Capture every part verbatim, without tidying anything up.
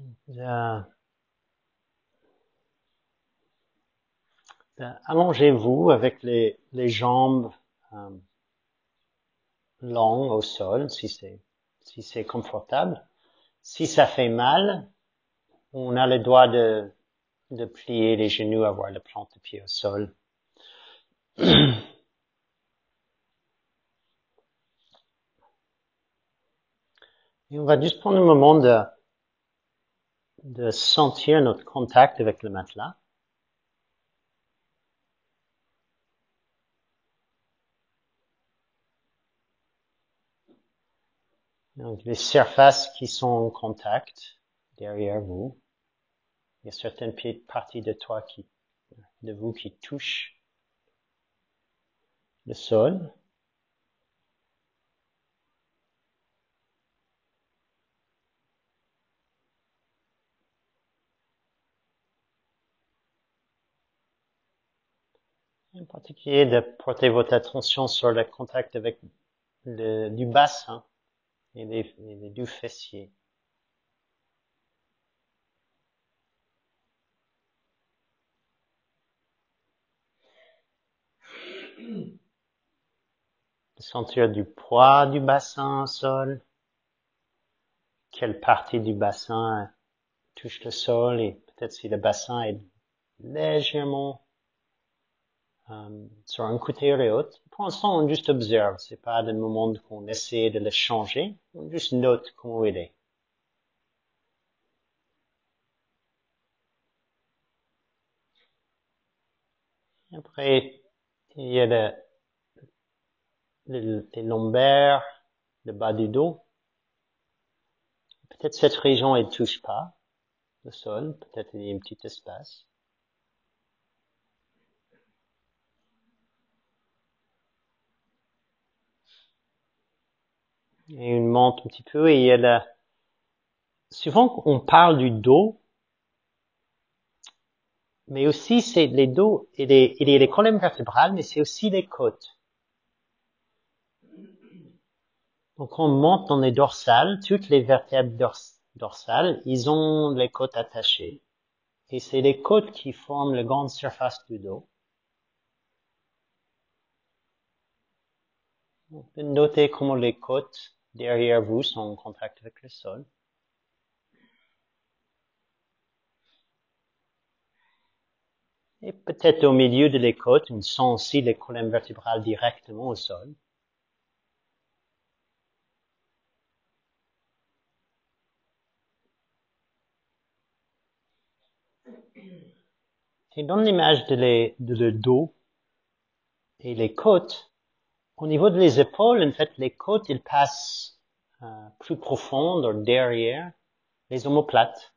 Euh, euh, allongez-vous avec les, les jambes euh, longues au sol, si c'est si c'est confortable. Si ça fait mal, on a le droit de de plier les genoux, avoir la plante de pied au sol. Et on va juste prendre un moment de de sentir notre contact avec le matelas. Donc, les surfaces qui sont en contact derrière vous. Il y a certaines parties de toi qui, de vous qui touchent le sol. En particulier, de porter votre attention sur le contact avec le, du bassin et les, et les deux fessiers. De sentir du poids du bassin au sol. Quelle partie du bassin touche le sol et peut-être si le bassin est légèrement euh, sur un côté ou l'autre. Pour l'instant, on juste observe. C'est pas le moment qu'on essaie de le changer. On juste note comment il est. Après, il y a le, le, les lombaires, le bas du dos. Peut-être cette région, elle touche pas le sol. Peut-être il y a un petit espace. Et une monte un petit peu. Et il y a la, souvent, on parle du dos. Mais aussi, c'est les dos, il y a les colonnes vertébrales, mais c'est aussi les côtes. Donc, on monte dans les dorsales, toutes les vertèbres dors dorsales, ils ont les côtes attachées. Et c'est les côtes qui forment la grande surface du dos. Donc, notez comment les côtes derrière vous sont en contact avec le sol. Et peut-être au milieu de les côtes, on sent aussi les colonnes vertébrales directement au sol. Et dans l'image de, les, de le dos et les côtes, au niveau des épaules, en fait, les côtes, ils passent euh, plus profondes derrière les omoplates.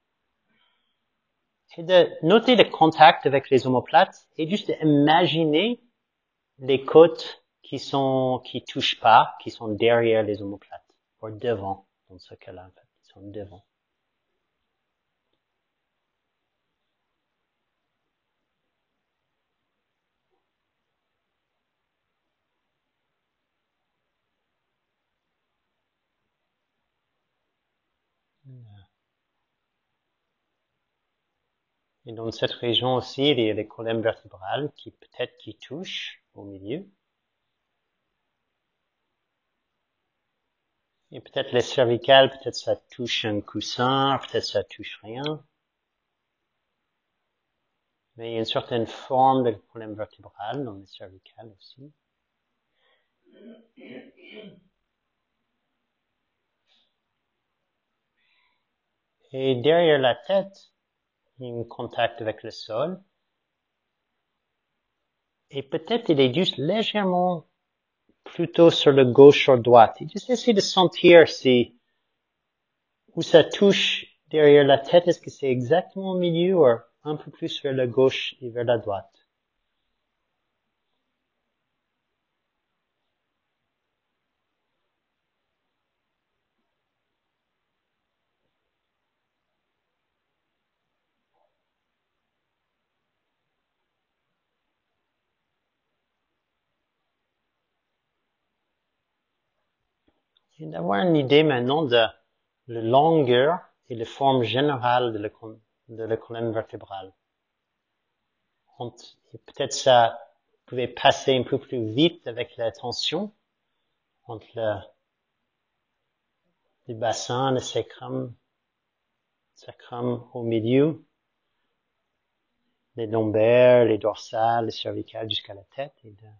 Et de noter le contact avec les omoplates et juste imaginer les côtes qui sont, qui touchent pas, qui sont derrière les omoplates, ou devant, dans ce cas-là, en fait, qui sont devant. Et dans cette région aussi, il y a les colonnes vertébrales qui peut-être qui touchent au milieu. Et peut-être les cervicales, peut-être ça touche un coussin, peut-être ça touche rien. Mais il y a une certaine forme de colonne vertébrale dans les cervicales aussi. Et derrière la tête, il y a un contact avec le sol. Et peut-être il est juste légèrement plutôt sur le gauche ou droite. Et juste essayer de sentir si, où ça touche derrière la tête, est-ce que c'est exactement au milieu ou un peu plus vers la gauche et vers la droite. Et d'avoir une idée maintenant de la longueur et la forme générale de la, de la colonne vertébrale. Peut-être ça pouvait passer un peu plus vite avec la tension entre le, le bassin, le sacrum, sacrum au milieu, les lombaires, les dorsales, les cervicales jusqu'à la tête, et de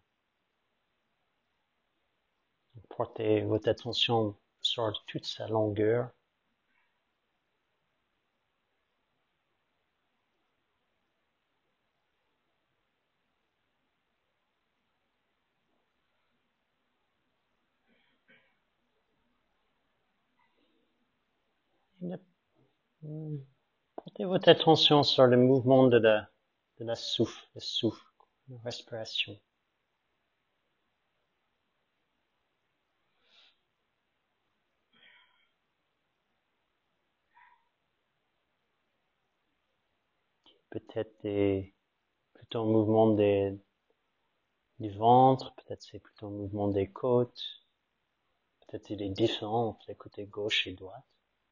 porter votre attention sur toute sa longueur. Portez votre attention sur le mouvement de la, de la souffle, le souffle, la respiration. Peut-être des, plutôt un mouvement des, du ventre, peut-être c'est plutôt un mouvement des côtes, peut-être il est différent entre les côtés gauche et droite.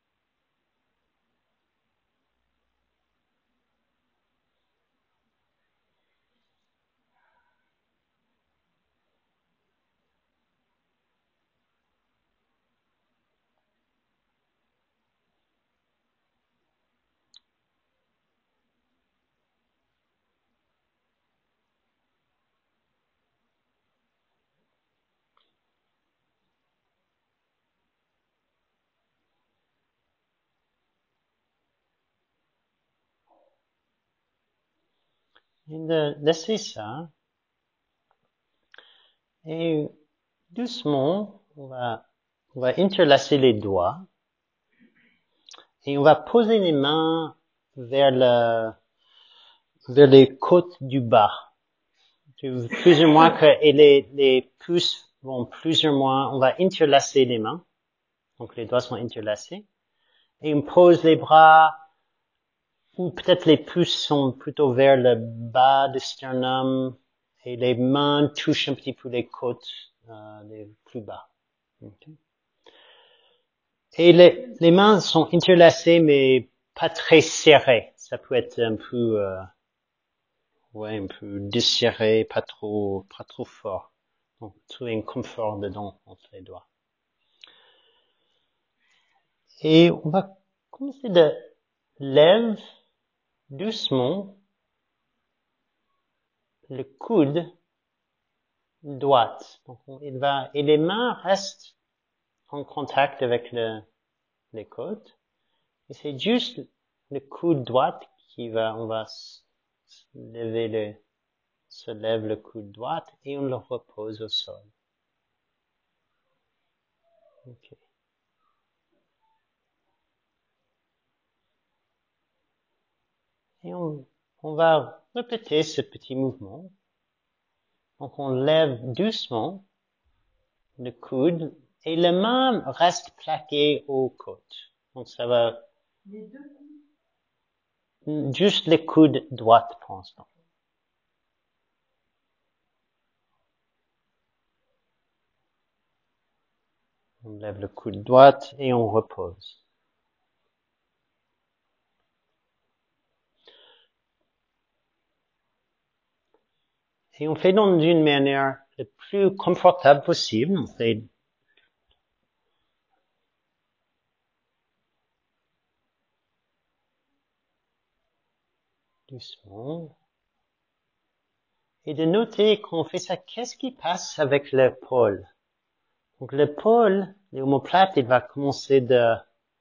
Et de laisser ça. Et doucement, on va, on va interlacer les doigts. Et on va poser les mains vers le, vers les côtes du bas. Plus ou moins que, et les, les pouces vont plus ou moins, on va interlacer les mains. Donc les doigts sont interlacés. Et on pose les bras, ou peut-être les pouces sont plutôt vers le bas du sternum, et les mains touchent un petit peu les côtes, euh, les plus bas. Okay. Et les, les mains sont interlacées, mais pas très serrées. Ça peut être un peu, euh, ouais, un peu desserré, pas trop, pas trop fort. Donc, trouver un confort dedans entre les doigts. Et on va commencer de lever doucement le coude droite. Donc, il va, et les mains restent en contact avec le, les côtes. Et c'est juste le coude droite qui va, on va lever le, se lève le coude droite et on le repose au sol. Okay. Et on, on va répéter ce petit mouvement. Donc on lève doucement le coude et la main reste plaquée aux côtes. Donc ça va... Les deux coudes? Juste le coude droite pour l'instant. On lève le coude droite et on repose. Et on fait donc d'une manière la plus confortable possible. On fait doucement. Et de noter qu'on fait ça, qu'est-ce qui passe avec l'épaule? Donc l'épaule, l'omoplate, il va commencer de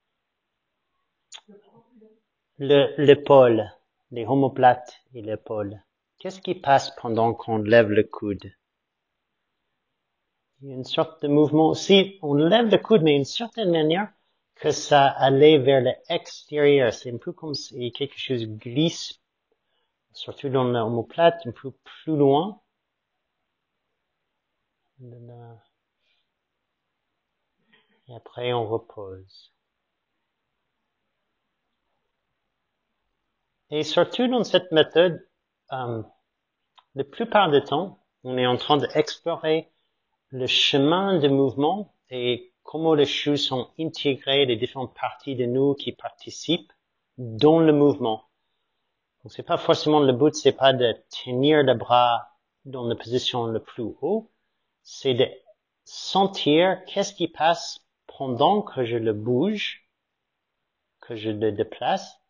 le, l'épaule, les omoplates et l'épaule. Qu'est-ce qui passe pendant qu'on lève le coude? Il y a une sorte de mouvement aussi, on lève le coude, mais d'une certaine manière que ça allait vers l'extérieur. C'est un peu comme si quelque chose glisse, surtout dans l'omoplate, un peu plus loin. Et après, on repose. Et surtout dans cette méthode, euh, la plupart du temps, on est en train d'explorer le chemin de mouvement et comment les choses sont intégrées, les différentes parties de nous qui participent dans le mouvement. Donc c'est pas forcément le but, c'est pas de tenir le bras dans la position le plus haut, c'est de sentir qu'est-ce qui passe pendant que je le bouge, que je le déplace,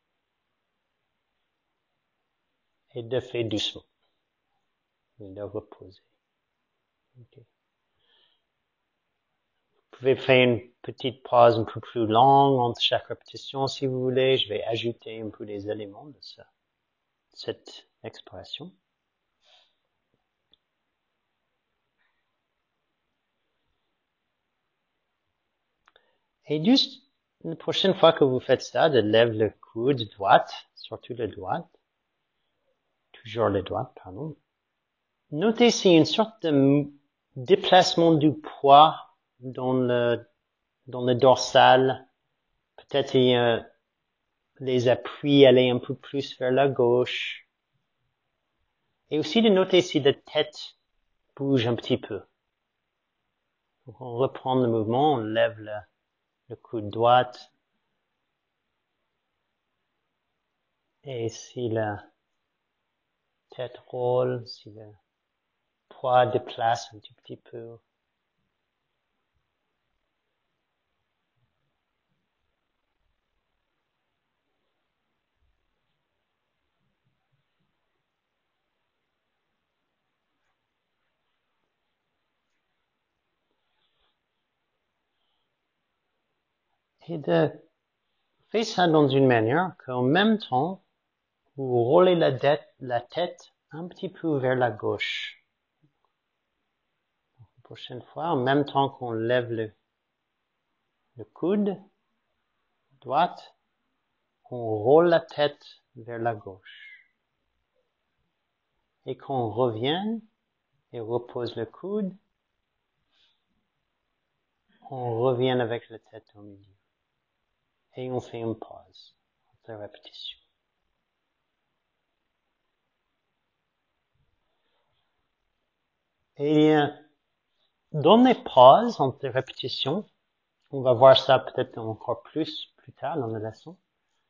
et de faire doucement, et de reposer. Okay. Vous pouvez faire une petite pause un peu plus longue entre chaque répétition si vous voulez. Je vais ajouter un peu les éléments de ça, cette expression. Et juste, la prochaine fois que vous faites ça, de lever le coude droite, surtout le droite, toujours le droite, pardon. Notez s'il y a une sorte de déplacement du poids dans le, dans le dorsal. Peut-être il y a les appuis aller un peu plus vers la gauche. Et aussi de noter si la tête bouge un petit peu. Donc on reprend le mouvement, on lève le, le coude droite. Et si la tête roule, si le poids déplace un tout petit peu. Et de faire ça dans une manière qu'en même temps, vous roulez la tête, la tête un petit peu vers la gauche. La prochaine fois, en même temps qu'on lève le, le coude droite, on roule la tête vers la gauche. Et qu'on revienne et repose le coude, on revient avec la tête au milieu. Et on fait une pause entre répétition. Et dans les pauses entre répétitions, on va voir ça peut-être encore plus plus tard dans la leçon,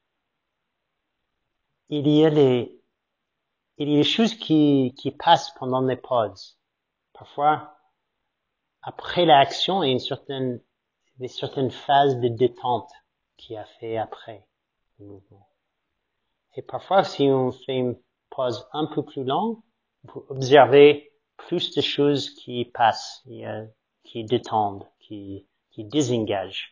il y a les, il y a des choses qui, qui passent pendant les pauses. Parfois, après l'action, il y a une certaine, des certaines phases de détente qui a fait après le mouvement. Et parfois, si on fait une pause un peu plus longue, vous observez plus de choses qui passent, qui détendent, qui, qui désengagent.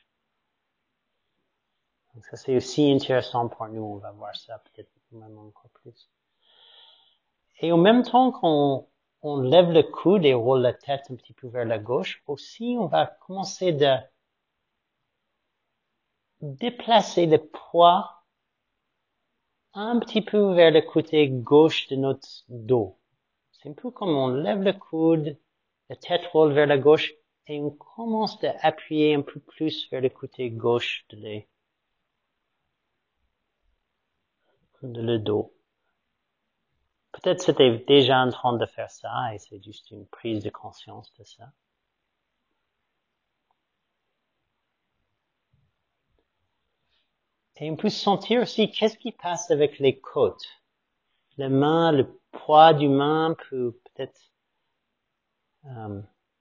Donc ça, c'est aussi intéressant pour nous. On va voir ça peut-être même encore plus. Et en même temps qu'on on lève le coude et roule la tête un petit peu vers la gauche, aussi, on va commencer de déplacer le poids un petit peu vers le côté gauche de notre dos. C'est un peu comme on lève le coude, la tête roule vers la gauche et on commence à appuyer un peu plus vers le côté gauche de, les, de le dos. Peut-être c'était déjà en train de faire ça et c'est juste une prise de conscience de ça. Et on peut sentir aussi qu'est-ce qui passe avec les côtes. Les mains, le poids du main peut peut-être, euh,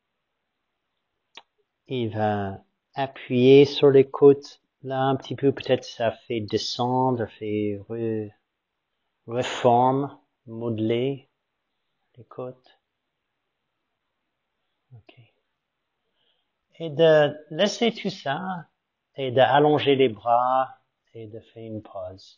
il va appuyer sur les côtes là un petit peu, peut-être ça fait descendre, fait re, reforme, modeler les côtes. Ok. Et de laisser tout ça et d'allonger les bras et de faire une pause.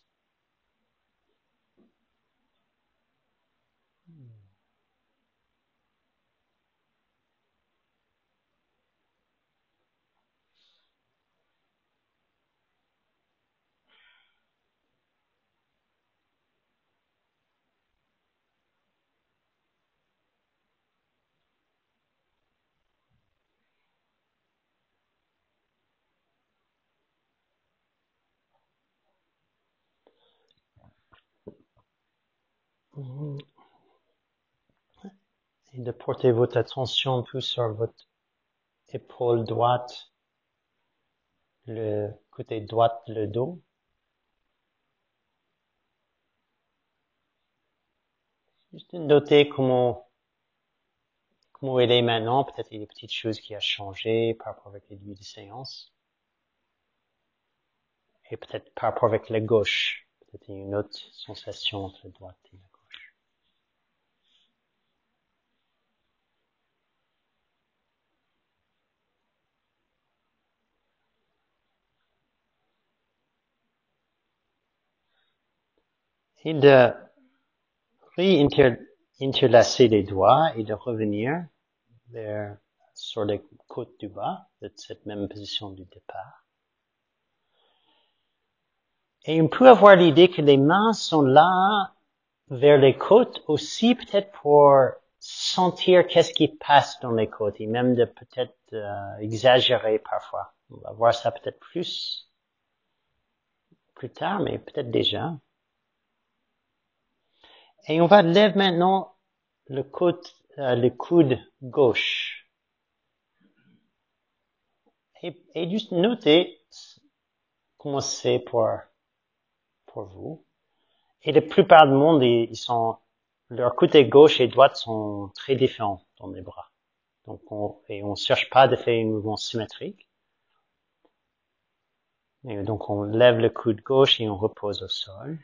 Et de porter votre attention plus sur votre épaule droite, le côté droit, le dos. Juste noter comment, comment il est maintenant. Peut-être il y a des petites choses qui ont changé par rapport avec les début de séance. Et peut-être par rapport avec la gauche. Peut-être il y a une autre sensation entre la droite et la gauche. Et de réinterlacer les doigts et de revenir vers, sur les côtes du bas, de cette même position du départ. Et on peut avoir l'idée que les mains sont là vers les côtes aussi peut-être pour sentir qu'est-ce qui passe dans les côtes et même de peut-être euh, exagérer parfois. On va voir ça peut-être plus plus tard, mais peut-être déjà. Et on va lever maintenant le coude, euh, le coude gauche. Et, et juste noter comment c'est pour, pour vous. Et la plupart du monde, ils, ils sont, leur côté gauche et droite sont très différents dans les bras. Donc on, et on cherche pas de faire un mouvement symétrique. Et donc on lève le coude gauche et on repose au sol.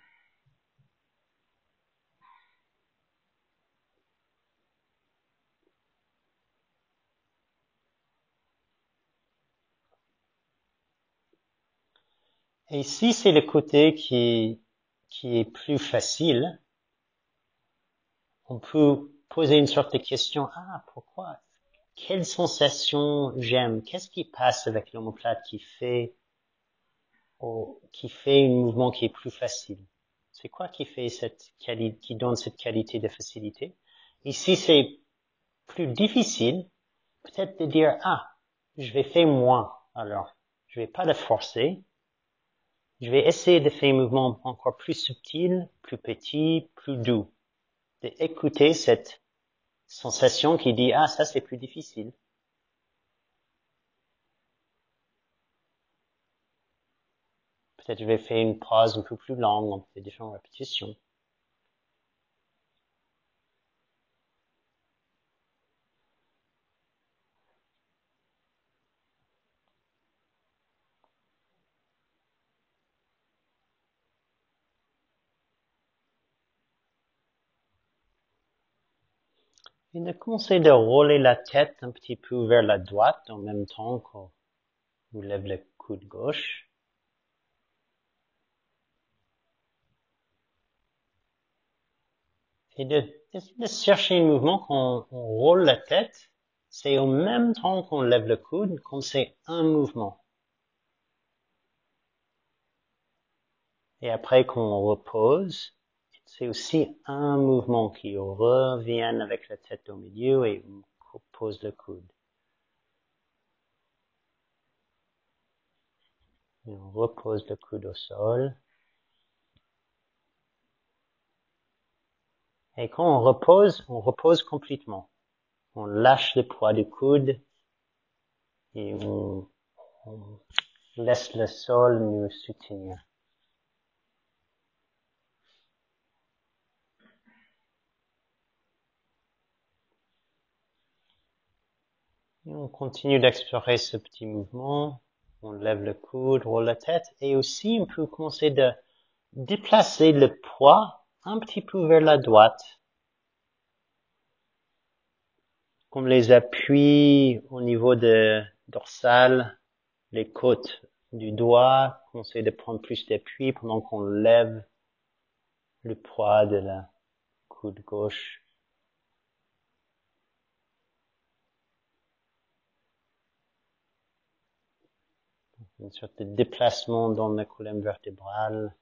Et si c'est le côté qui, qui est plus facile, on peut poser une sorte de question, ah, pourquoi? Quelle sensation j'aime? Qu'est-ce qui passe avec l'omoplate qui fait, oh, qui fait un mouvement qui est plus facile? C'est quoi qui fait cette qualité, qui donne cette qualité de facilité? Et si c'est plus difficile, peut-être de dire, ah, je vais faire moins, alors. Je vais pas le forcer. Je vais essayer de faire un mouvement encore plus subtil, plus petit, plus doux. D'écouter cette sensation qui dit, ah, ça c'est plus difficile. Peut-être je vais faire une pause un peu plus longue entre les différentes répétitions. Et de commencer de rouler la tête un petit peu vers la droite en même temps qu'on vous lève le coude gauche. Et de, de, de chercher un mouvement qu'on on roule la tête, c'est au même temps qu'on lève le coude, comme c'est un mouvement. Et après qu'on repose, c'est aussi un mouvement qui revient avec la tête au milieu et on repose le coude. Et on repose le coude au sol. Et quand on repose, on repose complètement. On lâche le poids du coude et on, on laisse le sol nous soutenir. Et on continue d'explorer ce petit mouvement. On lève le coude, roule la tête et aussi on peut commencer de déplacer le poids un petit peu vers la droite. Comme les appuis au niveau de dorsal, les côtes du doigt, commencer de prendre plus d'appui pendant qu'on lève le poids de la coude gauche. Une sorte de déplacement dans la colonne vertébrale.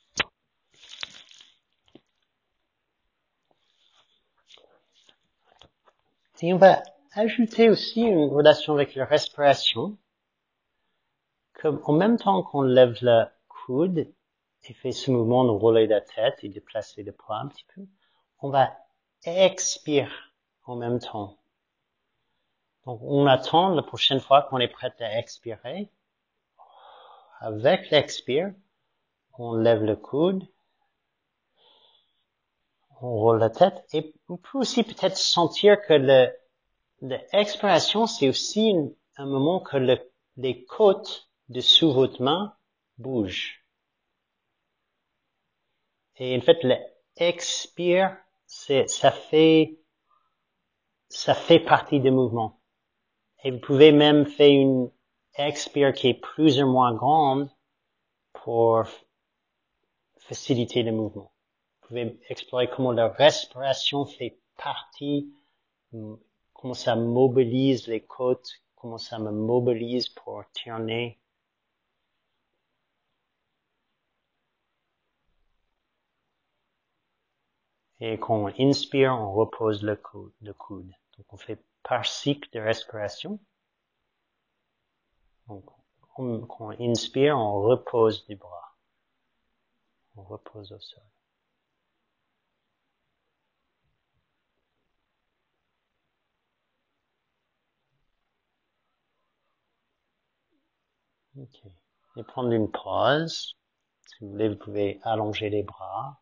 Et on va ajouter aussi une relation avec la respiration. Comme en même temps qu'on lève le coude et fait ce mouvement de rouler la tête et déplacer le poids un petit peu, on va expirer en même temps. Donc, on attend la prochaine fois qu'on est prêt à expirer. Avec l'expire, on lève le coude, on roule la tête, et on peut aussi peut-être sentir que le, l'expiration, c'est aussi une, un moment que le, les côtes dessous votre main bougent. Et en fait, l'expire, c'est, ça fait, ça fait partie du mouvement. Et vous pouvez même faire une expire qui est plus ou moins grande pour faciliter le mouvement. Vous pouvez explorer comment la respiration fait partie, comment ça mobilise les côtes, comment ça me mobilise pour tourner. Et quand on inspire, on repose le coude. Le coude. Donc on fait par cycle de respiration. Donc quand on inspire, on repose les bras. On repose au sol. Ok. Et prendre une pause. Si vous voulez, vous pouvez allonger les bras.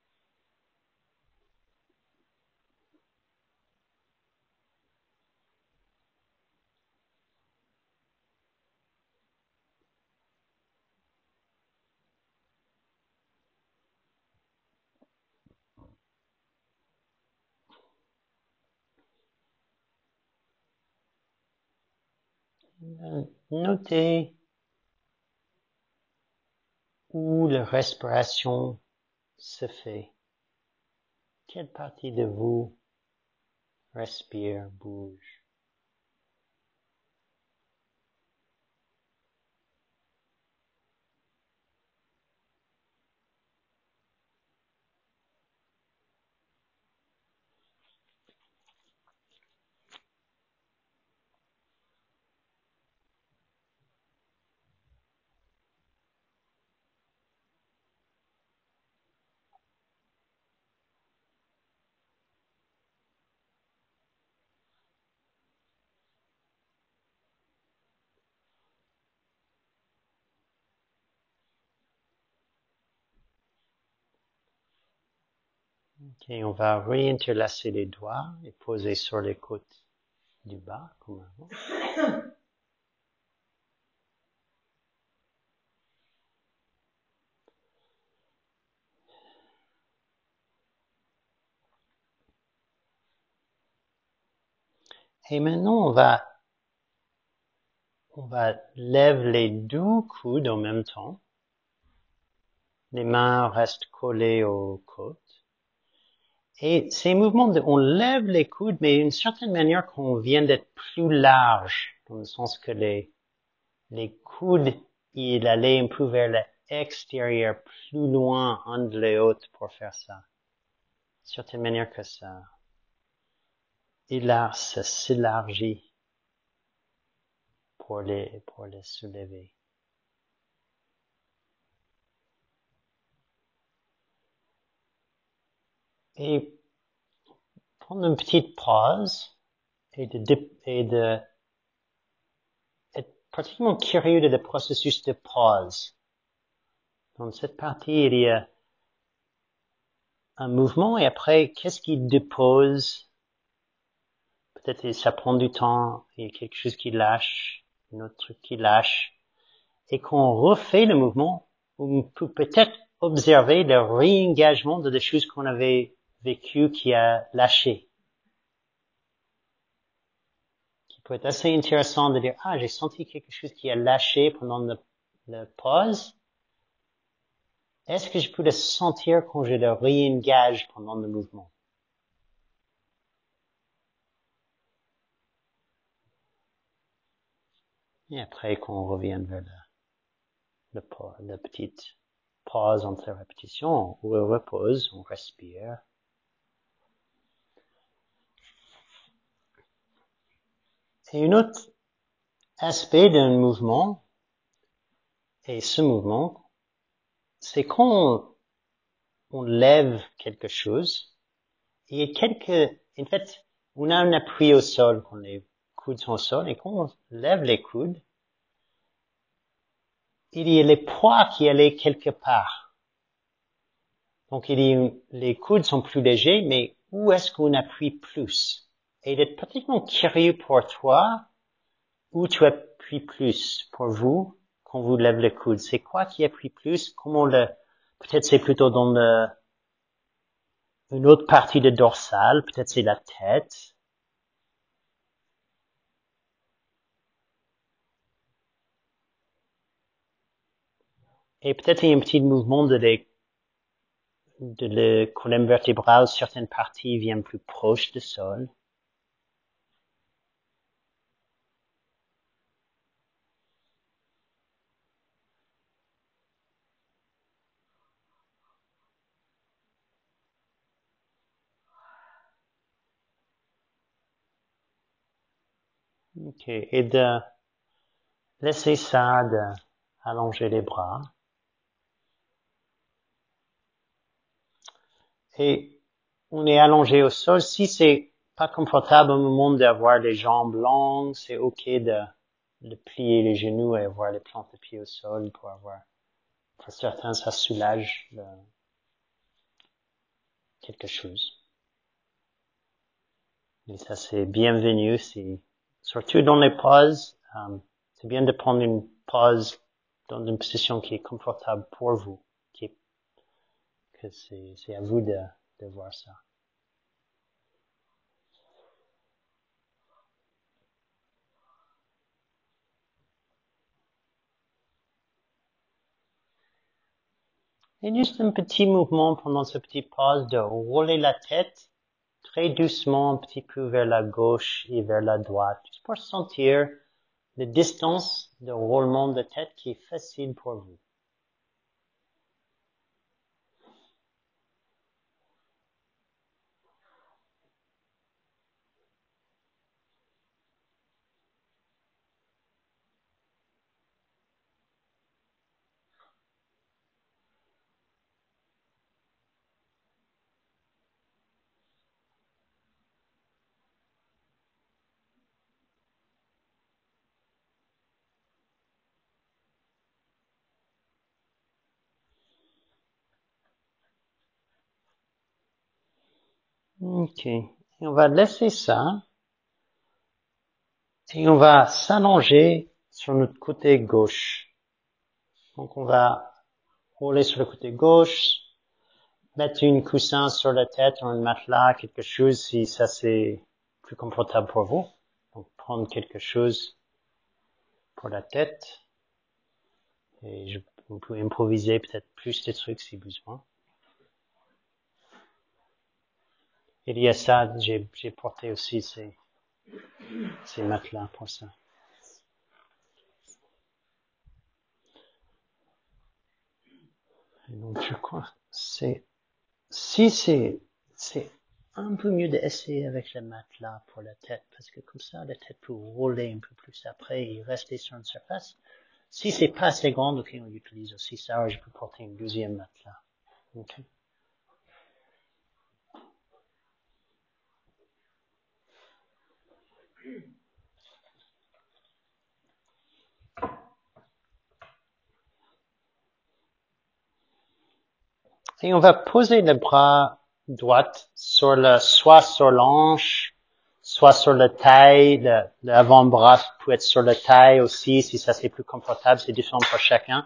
Notez où la respiration se fait. Quelle partie de vous respire, bouge? Ok, on va réinterlacer les doigts et poser sur les côtes du bas, comme avant. Et maintenant, on va, on va lever les deux coudes en même temps. Les mains restent collées aux côtes. Et ces mouvements, de, on lève les coudes, mais d'une certaine manière qu'on vient d'être plus large, dans le sens que les, les coudes, il allait un peu vers l'extérieur, plus loin, entre les hautes pour faire ça. D'une certaine manière que ça, et là, ça s'élargit pour les, pour les soulever. Et prendre une petite pause et de, et de être pratiquement curieux de le processus de pause. Dans cette partie, il y a un mouvement et après, qu'est-ce qui dépose? Peut-être que ça prend du temps, il y a quelque chose qui lâche, un autre truc qui lâche. Et quand on refait le mouvement, on peut peut-être observer le réengagement de des choses qu'on avait vécues qui a lâché. Qui peut être assez intéressant de dire, ah, j'ai senti quelque chose qui a lâché pendant la, la pause. Est-ce que je peux le sentir quand je le réengage pendant le mouvement? Et après, quand on revient vers la, la, la petite pause entre répétitions, on repose, on respire. Et un autre aspect d'un mouvement, et ce mouvement, c'est quand on, on lève quelque chose, il y a quelques, en fait, on a un appui au sol quand, les, coudes sont au sol, et quand on lève les coudes, il y a les poids qui allaient quelque part. Donc, il y a, les coudes sont plus légers, mais où est-ce qu'on appuie plus? Et d'être pratiquement curieux pour toi, où tu appuies plus pour vous quand vous lèvez le coude. C'est quoi qui appuie plus? Comment le, peut-être c'est plutôt dans le, une autre partie de dorsale, peut-être c'est la tête. Et peut-être il y a un petit mouvement de les, de la colonne vertébrale, certaines parties viennent plus proches du sol. Ok. Et de laisser ça, de allonger les bras. Et on est allongé au sol. Si c'est pas confortable au moment d'avoir les jambes longues, c'est ok de, de plier les genoux et avoir les plantes de pied au sol pour avoir, pour certains, ça soulage le, quelque chose. Et ça, c'est bienvenu. C'est, surtout dans les pauses, euh, c'est bien de prendre une pause dans une position qui est confortable pour vous, qui est, que c'est, c'est à vous de, de voir ça. Et juste un petit mouvement pendant ce petit pause de rouler la tête très doucement un petit peu vers la gauche et vers la droite, juste pour sentir la distance de roulement de tête qui est facile pour vous. Ok. Et on va laisser ça. Et on va s'allonger sur notre côté gauche. Donc on va rouler sur le côté gauche, mettre une coussin sur la tête ou un matelas, quelque chose si ça c'est plus confortable pour vous. Donc prendre quelque chose pour la tête. Et je, vous pouvez improviser peut-être plus de trucs si besoin. Il y a ça, j'ai, j'ai porté aussi ces, ces matelas pour ça. Et donc je crois, c'est, si c'est, c'est un peu mieux d'essayer avec le matelas pour la tête, parce que comme ça, la tête peut rouler un peu plus après et rester sur une surface. Si c'est pas assez grand, ok, on utilise aussi ça, je peux porter une deuxième matelas. Okay. Et on va poser le bras droit sur le, soit sur l'hanche, soit sur la taille, le, l'avant-bras peut être sur la taille aussi, si ça c'est plus confortable, c'est différent pour chacun.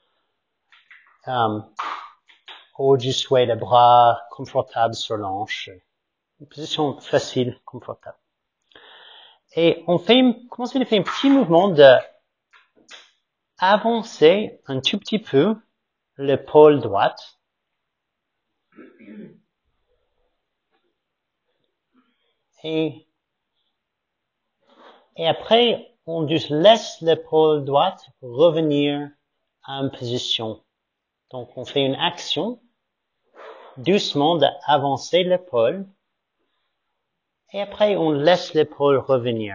Um, ou juste, ouais, le bras confortable sur l'hanche. Une position facile, confortable. Et on fait, commencer à faire un petit mouvement de avancer un tout petit peu l'épaule droite. Et, et après, on juste laisse l'épaule droite revenir à une position. Donc, on fait une action doucement d'avancer l'épaule. Et après, on laisse l'épaule revenir.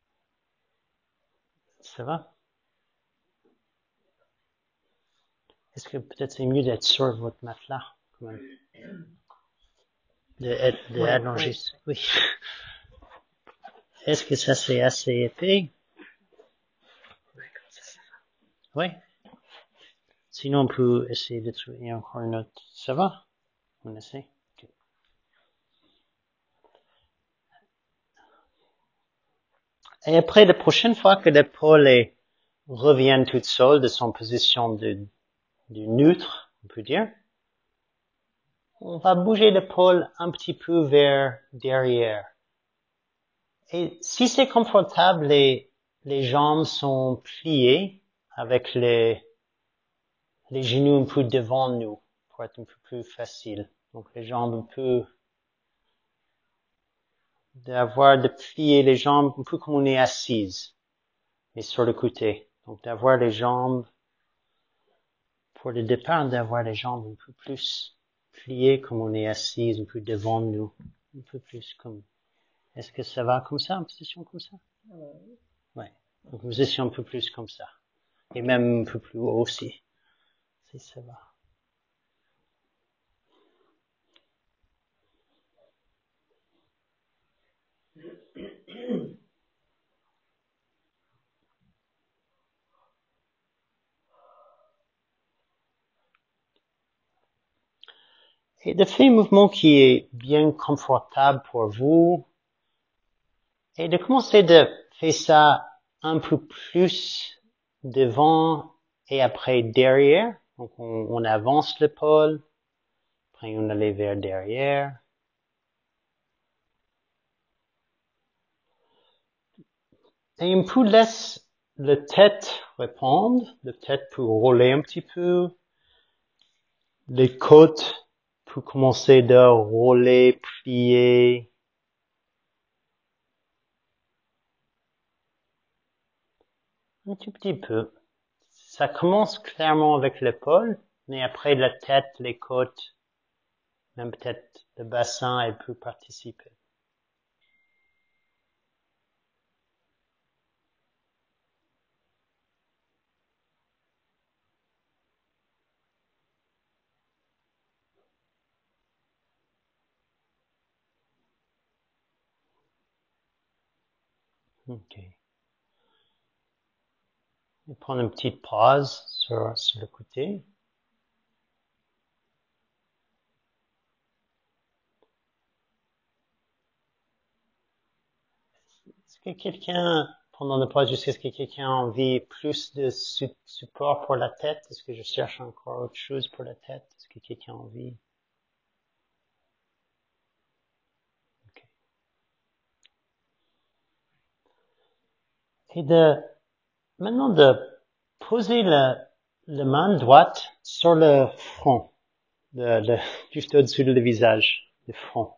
Ça va? Est-ce que peut-être c'est mieux d'être sur votre matelas, quand même? De être, de Ouais, allonger. Oui. Est-ce que ça c'est assez épais? Oui. Sinon, on peut essayer de trouver encore une autre. Ça va? On essaie? Okay. Et après, la prochaine fois que l'épaule est, revient toute seule de son position de, de neutre, on peut dire, on va bouger l'épaule un petit peu vers derrière. Et si c'est confortable, les, les jambes sont pliées avec les, les genoux un peu devant nous pour être un peu plus facile. Donc les jambes un peu, d'avoir de plier les jambes un peu comme on est assise, mais sur le côté. Donc d'avoir les jambes, pour le départ, d'avoir les jambes un peu plus pliées comme on est assise, un peu devant nous. Un peu plus comme, est-ce que ça va comme ça, en position comme ça? Ouais. Donc une position un peu plus comme ça. Et même un peu plus haut aussi. Si ça va. Et de faire un mouvement qui est bien confortable pour vous. Et de commencer de faire ça un peu plus devant et après derrière. Donc on, on avance l'épaule. Après on allait vers derrière. Et on peut laisser la tête répondre. La tête peut rouler un petit peu. Les côtes peuvent commencer de rouler, plier. Un tout petit peu. Ça commence clairement avec l'épaule, mais après la tête, les côtes, même peut-être le bassin, elle peut participer. Ok. On va prendre une petite pause sur, sur le côté. Est-ce que quelqu'un, pendant la pause, est-ce que quelqu'un a envie plus de su- support pour la tête? Est-ce que je cherche encore autre chose pour la tête? Est-ce que quelqu'un a envie? Ok. Et de, maintenant de poser la, la main droite sur le front, le, le, juste au-dessus du visage, le front.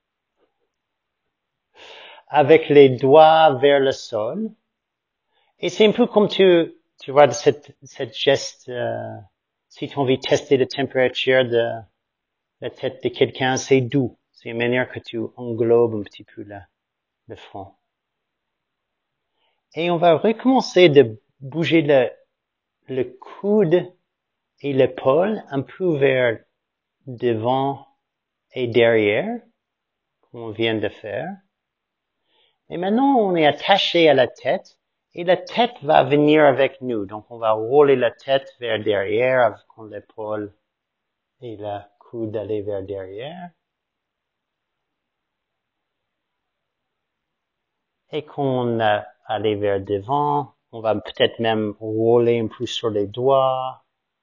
Avec les doigts vers le sol. Et c'est un peu comme tu, tu vois, cette, cette geste, euh, si tu as envie de tester la température de la tête de quelqu'un, c'est doux. C'est une manière que tu englobes un petit peu là, le front. Et on va recommencer de bouger le, le coude et l'épaule un peu vers devant et derrière, comme on vient de faire. Et maintenant, on est attaché à la tête. Et la tête va venir avec nous. Donc, on va rouler la tête vers derrière avec l'épaule et le coude aller vers derrière. Et quand on a allé vers devant, on va peut-être même rouler un peu sur les doigts.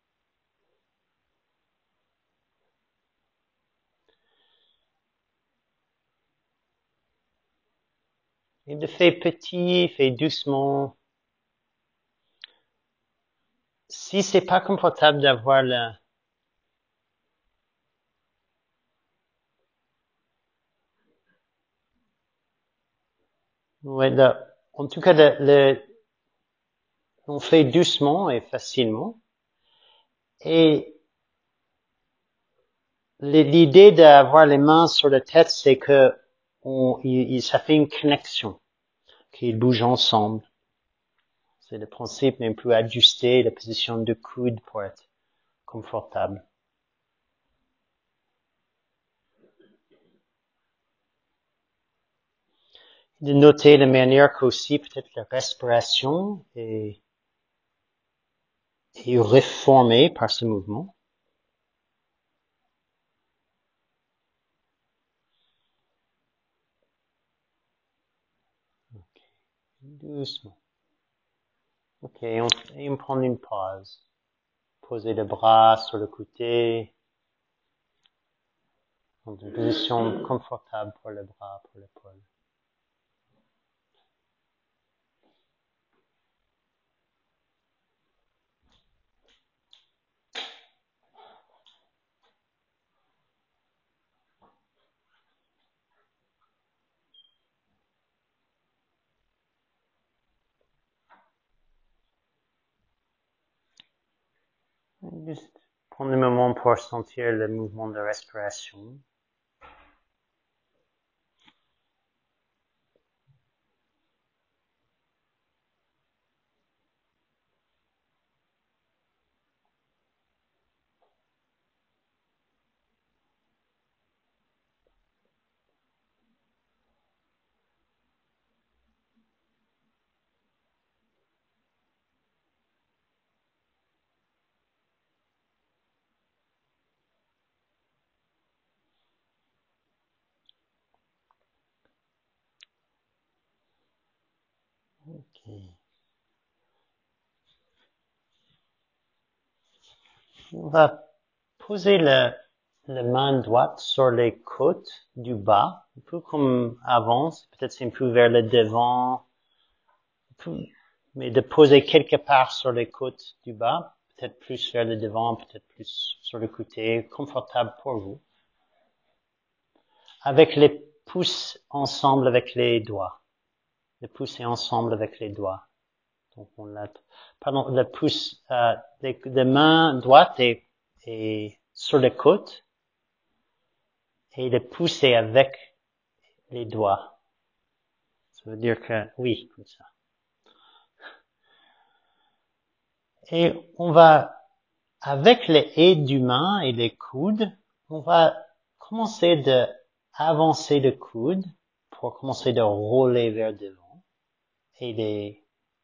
Et de faire petit, faire doucement. Si c'est pas confortable d'avoir le, ouais, le, en tout cas, le, le, on fait doucement et facilement. Et l'idée d'avoir les mains sur la tête, c'est que on, il, ça fait une connexion, qu'ils bougent ensemble. C'est le principe, mais on peut ajuster la position de coude pour être confortable. De noter de manière qu'aussi peut-être la respiration est, est réformée par ce mouvement. Okay. Doucement. Ok, on, et on prend une pause. Poser le bras sur le côté. Dans une position confortable pour le bras, pour l'épaule. Juste prendre un moment pour sentir le mouvement de respiration. Ok. On va poser le, la main droite sur les côtes du bas, un peu comme avant, peut-être c'est un peu vers le devant, mais de poser quelque part sur les côtes du bas, peut-être plus vers le devant, peut-être plus sur le côté, confortable pour vous. Avec les pouces ensemble avec les doigts. Les pouces et ensemble avec les doigts. Donc on l'a, pardon, le pouce, euh, les, les mains droites est, est sur les côtes et le pouce est avec les doigts. Ça veut dire que, oui, comme ça. Et on va, avec les aides du main et les coudes, on va commencer de avancer le coude pour commencer de rouler vers devant et les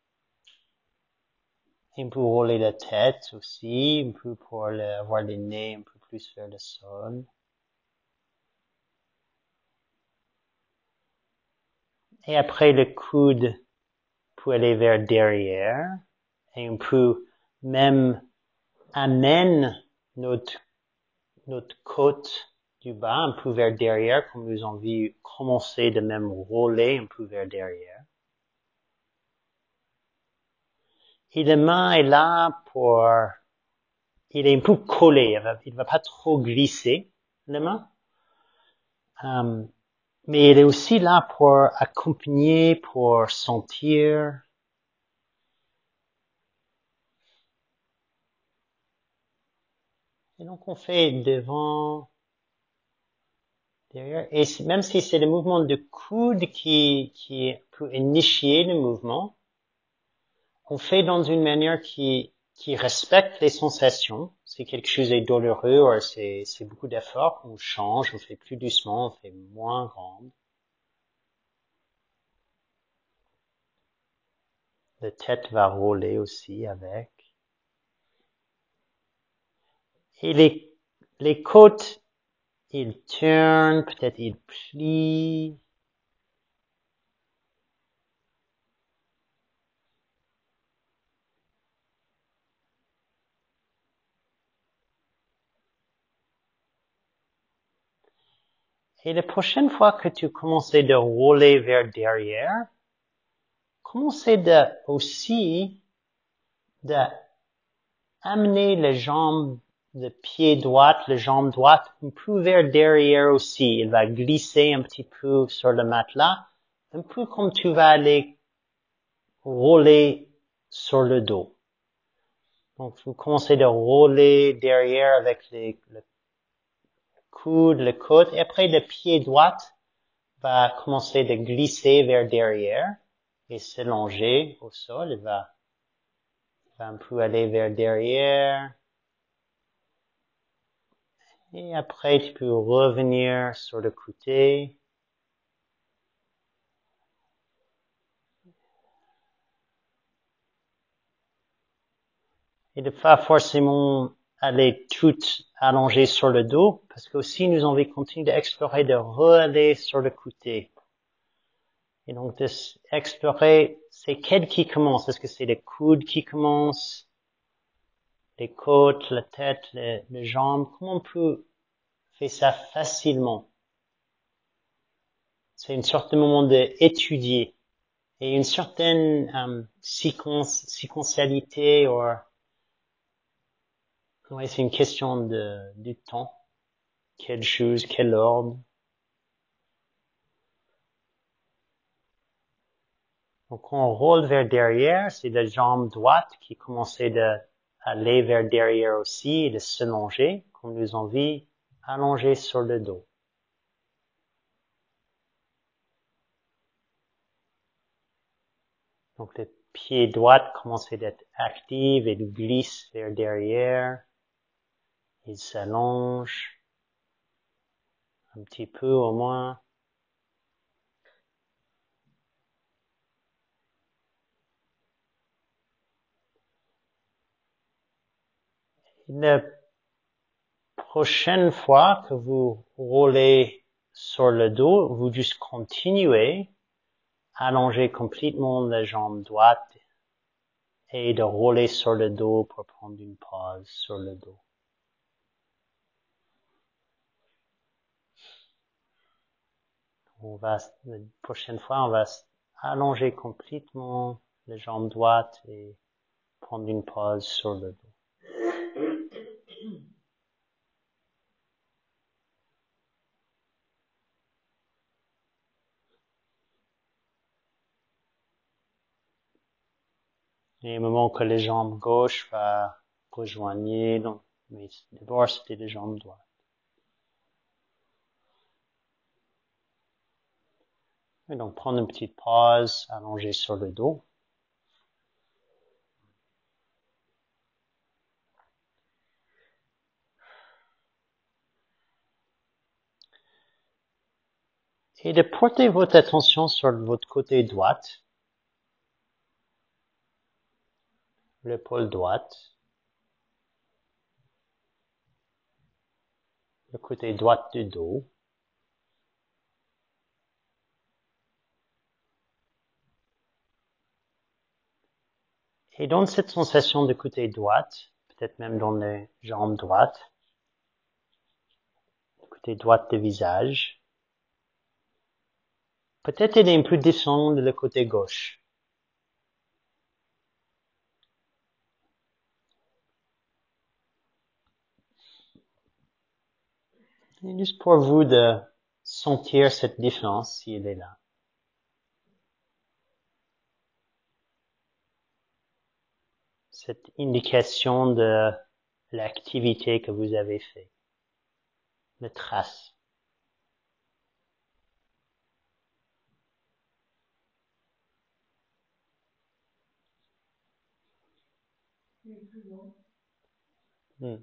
un peu rouler la tête aussi, un peu pour le, avoir le nez un peu plus vers le sol. Et après le coude peut aller vers derrière et on peut même amène notre, notre côte du bas un peu vers derrière comme nous avons vu commencer de même rouler un peu vers derrière. Et la main est là pour, il est un peu collé, il va, il va pas trop glisser, la main. Um, mais il est aussi là pour accompagner, pour sentir. Et donc on fait devant, derrière, et même si c'est le mouvement de coude qui, qui peut initier le mouvement, on fait dans une manière qui, qui respecte les sensations. Si quelque chose est douloureux ou c'est, c'est beaucoup d'efforts, on change, on fait plus doucement, on fait moins grand. La tête va rouler aussi avec. Et les, les côtes, ils tournent, peut-être ils plient. Et la prochaine fois que tu commences de rouler vers derrière, commencez de, aussi de amener les jambes, le pied droit, la jambe droite, un peu vers derrière aussi. Il va glisser un petit peu sur le matelas, un peu comme tu vas aller rouler sur le dos. Donc, vous commencez de rouler derrière avec les, le coude, le côte, et après le pied droit va commencer de glisser vers derrière et s'allonger au sol. Il va, il va un peu aller vers derrière. Et après, tu peux revenir sur le côté. Et de pas forcément aller tout allongé sur le dos, parce que aussi nous envie de continuer d'explorer, de re-aller sur le côté. Et donc d'explorer, c'est quel qui commence? Est-ce que c'est les coudes qui commencent? Les côtes, la tête, les, les jambes? Comment on peut faire ça facilement? C'est une sorte de moment d'étudier. Et une certaine um, séquence, séquentialité, ou ouais, c'est une question de, du temps. Quelle chose, quel ordre. Donc, quand on roule vers derrière, c'est la jambe droite qui commençait d'aller vers derrière aussi et de s'allonger, comme nous envie, allonger sur le dos. Donc, le pied droit commençait d'être actif et il glisse vers derrière. Il s'allonge. Un petit peu au moins. La prochaine fois que vous roulez sur le dos, vous juste continuez, allonger complètement la jambe droite et de rouler sur le dos pour prendre une pause sur le dos. On va, la prochaine fois, on va allonger complètement la jambe droite et prendre une pause sur le dos. Et au moment que les jambes gauches va rejoindre, donc, mais d'abord c'était les jambes droites. Et donc prendre une petite pause, allonger sur le dos. Et de porter votre attention sur votre côté droite, l'épaule droite, le côté droit du dos. Et dans cette sensation de côté droite, peut-être même dans les jambes droites, le côté droit du visage, peut-être il est un peu descendre de le côté gauche. Et juste pour vous de sentir cette différence si elle est là. Cette indication de l'activité que vous avez fait. Le trace. Hmm.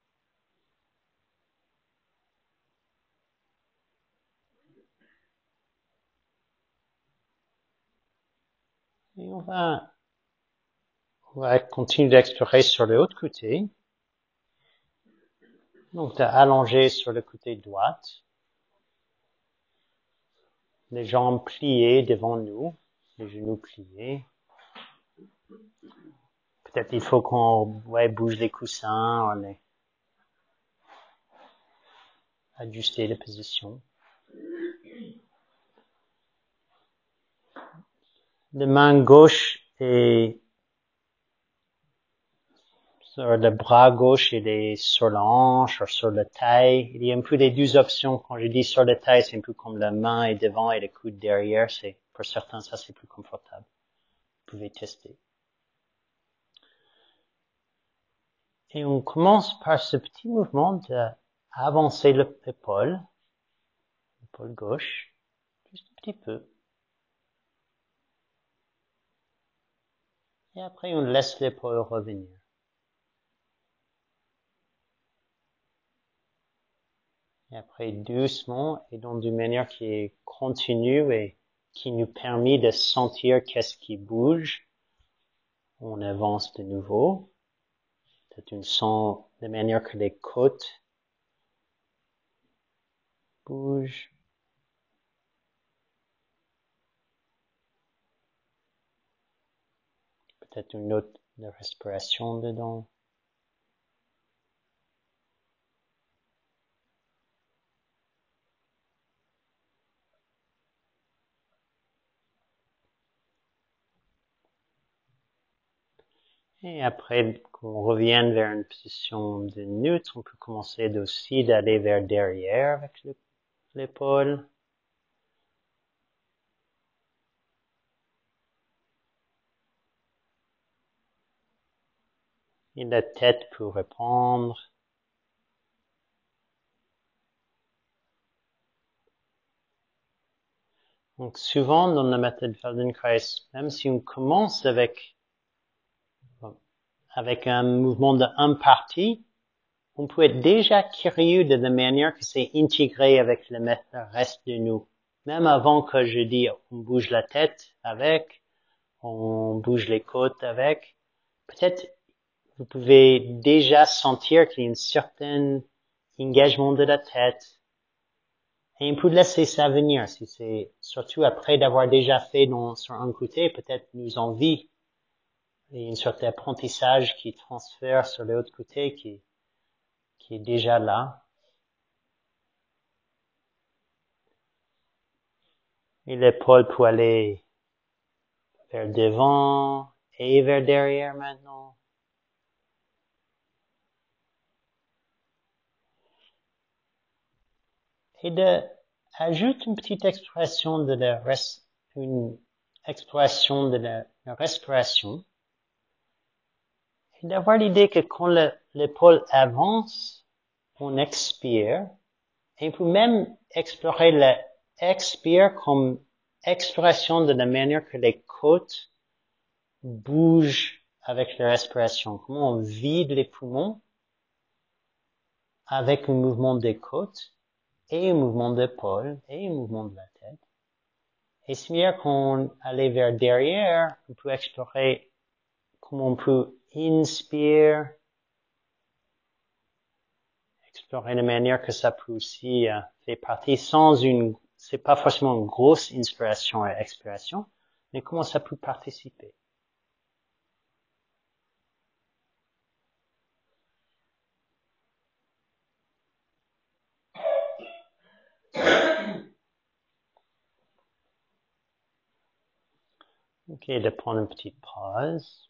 Et on va, on va continuer d'explorer sur le autre côté. Donc, allongé sur le côté droit. Les jambes pliées devant nous. Les genoux pliés. Peut-être il faut qu'on ouais, bouge les coussins, on les ajuster les positions. La main gauche est sur le bras gauche, il est sur la hanche ou sur la taille. Il y a un peu les deux options. Quand je dis sur la taille, c'est un peu comme la main est devant et le coude derrière. C'est, pour certains, ça c'est plus confortable. Vous pouvez tester. Et on commence par ce petit mouvement d'avancer l'épaule, l'épaule gauche, juste un petit peu. Et après, on laisse l'épaule revenir. Et après, doucement, et donc d'une manière qui est continue et qui nous permet de sentir qu'est-ce qui bouge, on avance de nouveau. Peut-être une sent de manière que les côtes bougent. Peut-être une note de respiration dedans. Et après qu'on revienne vers une position de neutre, on peut commencer aussi d'aller vers derrière avec l'épaule. Et la tête peut répondre. Donc souvent dans la méthode Feldenkrais, même si on commence avec avec un mouvement d'un parti, on peut être déjà curieux de la manière que c'est intégré avec le reste de nous. Même avant que je dise on bouge la tête avec, on bouge les côtes avec, peut-être vous pouvez déjà sentir qu'il y a un certain engagement de la tête. Et on peut laisser ça venir, si c'est surtout après d'avoir déjà fait dans, sur un côté, peut-être nous envie. Il y a une sorte d'apprentissage qui transfère sur l'autre côté, qui, qui est déjà là. Et l'épaule peut aller vers devant et vers derrière maintenant. Et de ajouter une petite expression de la res, une expression de la, la respiration. Et d'avoir l'idée que quand l'épaule avance, on expire. Et on peut même explorer l'expire comme expression de la manière que les côtes bougent avec la respiration. Comment on vide les poumons avec un mouvement des côtes et un mouvement d'épaule et un mouvement de la tête. Et c'est mieux qu'on allait vers derrière, on peut explorer comment on peut inspire, explorer la manière que ça peut aussi euh, faire partie sans une, c'est pas forcément une grosse inspiration et expiration, mais comment ça peut participer. Ok, de prendre une petite pause.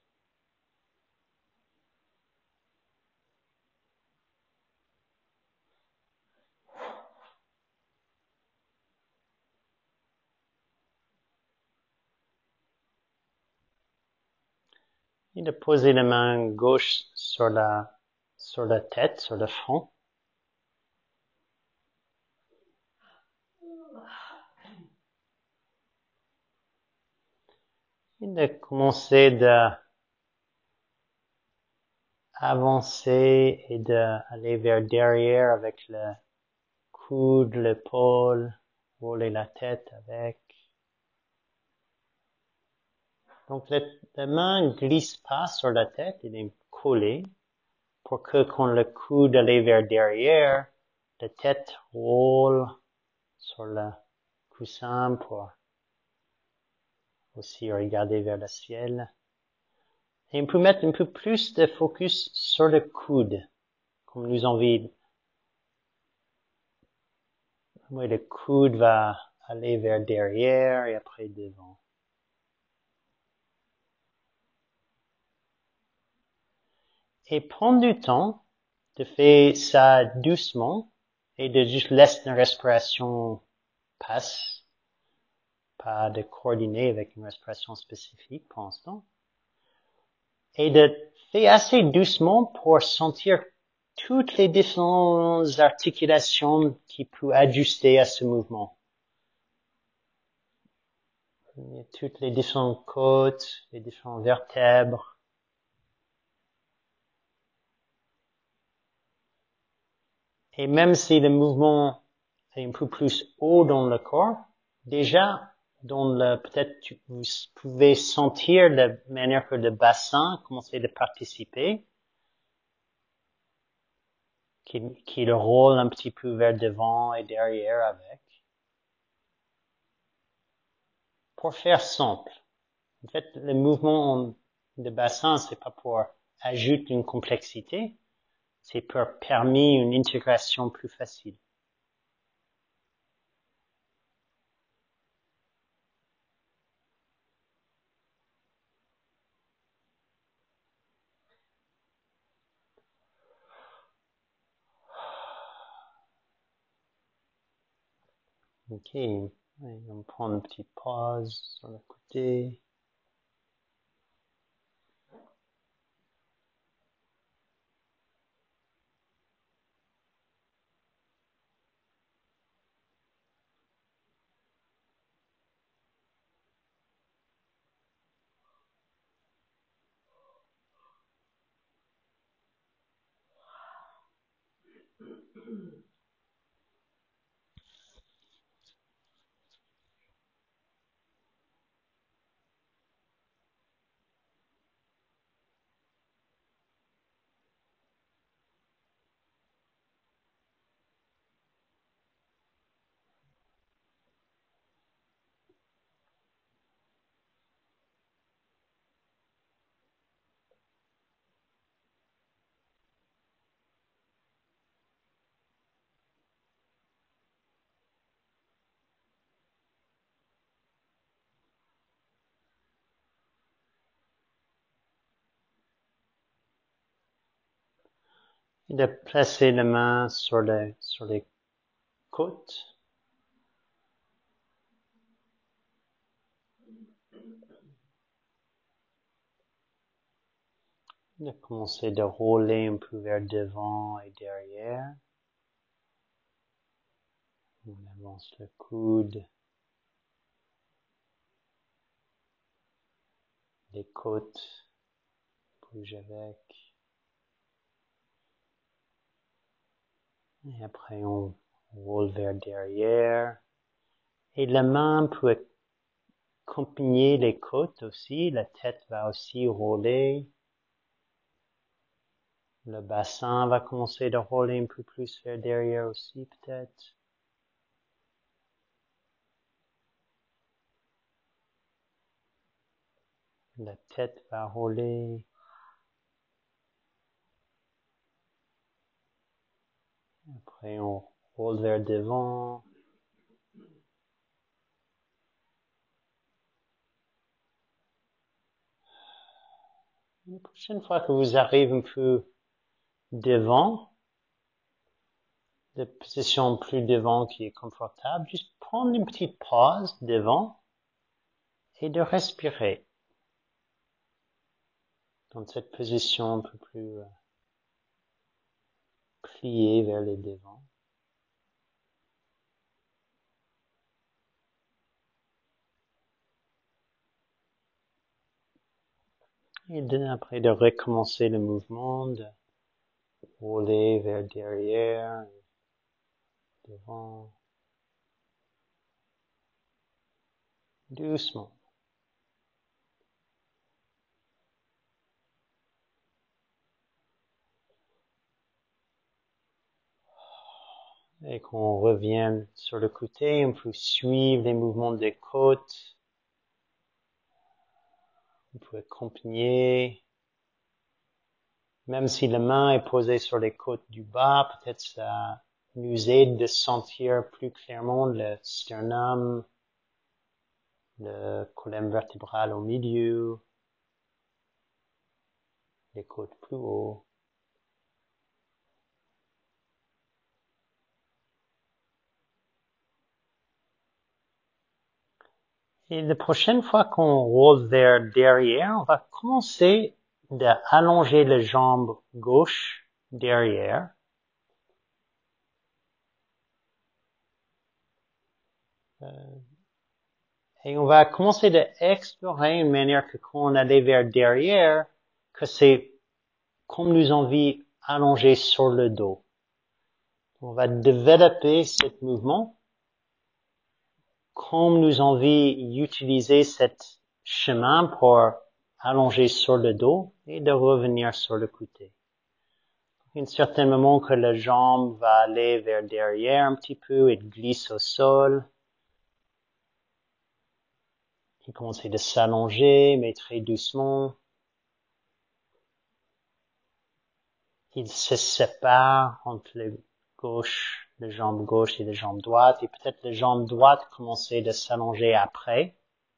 Et de poser la main gauche sur la, sur la tête, sur le front. Et de commencer de avancer et d'aller vers derrière avec le coude, l'épaule, rouler la tête avec. Donc la, la main ne glisse pas sur la tête, elle est collée pour que quand le coude allait vers derrière, la tête roule sur le coussin pour aussi regarder vers le ciel. Et on peut mettre un peu plus de focus sur le coude, comme nous envie. Oui, le coude va aller vers derrière et après devant. Et prendre du temps de faire ça doucement et de juste laisser la respiration passe, pas de coordonner avec une respiration spécifique pour l'instant. Et de faire assez doucement pour sentir toutes les différentes articulations qui peuvent ajuster à ce mouvement. Toutes les différentes côtes, les différentes vertèbres. Et même si le mouvement est un peu plus haut dans le corps, déjà, dans le, peut-être tu, vous pouvez sentir la manière que le bassin commence à participer, qu'il, qu'il roule un petit peu vers devant et derrière avec. Pour faire simple, en fait, le mouvement de bassin, c'est pas pour ajouter une complexité, c'est pour permettre une intégration plus facile. Ok, on prend une petite pause sur le côté. Et de placer les mains sur les, sur les côtes. De commencer de rouler un peu vers devant et derrière. On avance le coude. Les côtes. Bouge avec. Et après, on roule vers derrière. Et la main peut accompagner les côtes aussi. La tête va aussi rouler. Le bassin va commencer de rouler un peu plus vers derrière aussi, peut-être. La tête va rouler. Après, on roule vers devant. La prochaine fois que vous arrivez un peu devant, de position plus devant qui est confortable, juste prendre une petite pause devant et de respirer dans cette position un peu plus euh, pliée vers le devant. Et de, après de recommencer le mouvement, de rouler vers derrière, devant, doucement. Et qu'on revienne sur le côté, on peut suivre les mouvements des côtes. On peut accompagner. Même si la main est posée sur les côtes du bas, peut-être ça nous aide de sentir plus clairement le sternum, le colonne vertébrale au milieu, les côtes plus haut. Et la prochaine fois qu'on roule vers derrière, on va commencer d'allonger les jambes gauche derrière. Euh, et on va commencer d'explorer une manière que quand on allait vers derrière, que c'est comme nous envie allonger sur le dos. On va développer ce mouvement comme nous envie d'utiliser cet chemin pour allonger sur le dos et de revenir sur le côté. À un certain moment que la jambe va aller vers derrière un petit peu et glisse au sol. Il commence à s'allonger, mais très doucement. Il se sépare entre le gauche, la jambe gauche et la jambe droite, et peut-être la jambe droite commencer à s'allonger après.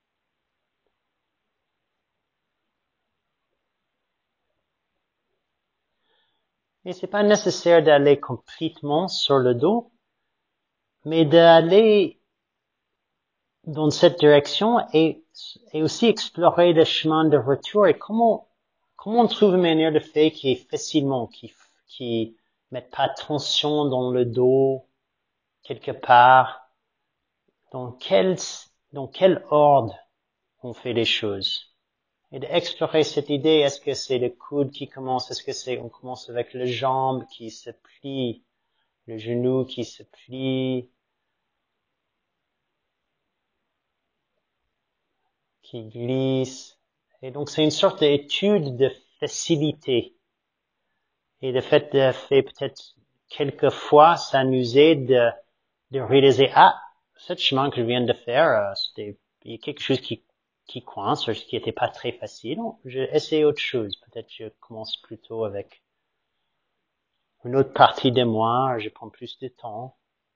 Et c'est pas nécessaire d'aller complètement sur le dos, mais d'aller dans cette direction et, et aussi explorer le chemin de retour et comment, comment on trouve une manière de faire qui est facilement, qui, qui met pas tension dans le dos, quelque part. Dans quel, dans quel ordre on fait les choses. Et d'explorer cette idée, est-ce que c'est le coude qui commence, est-ce que c'est, on commence avec la jambe qui se plie, le genou qui se plie, qui glisse. Et donc c'est une sorte d'étude de facilité. Et le fait de faire peut-être quelques fois, ça nous aide de, de réaliser, ah, ce chemin que je viens de faire, euh, c'était, il y a quelque chose qui, qui coince, ou qui était pas très facile. Je essaie autre chose. Peut-être je commence plutôt avec une autre partie de moi, je prends plus de temps.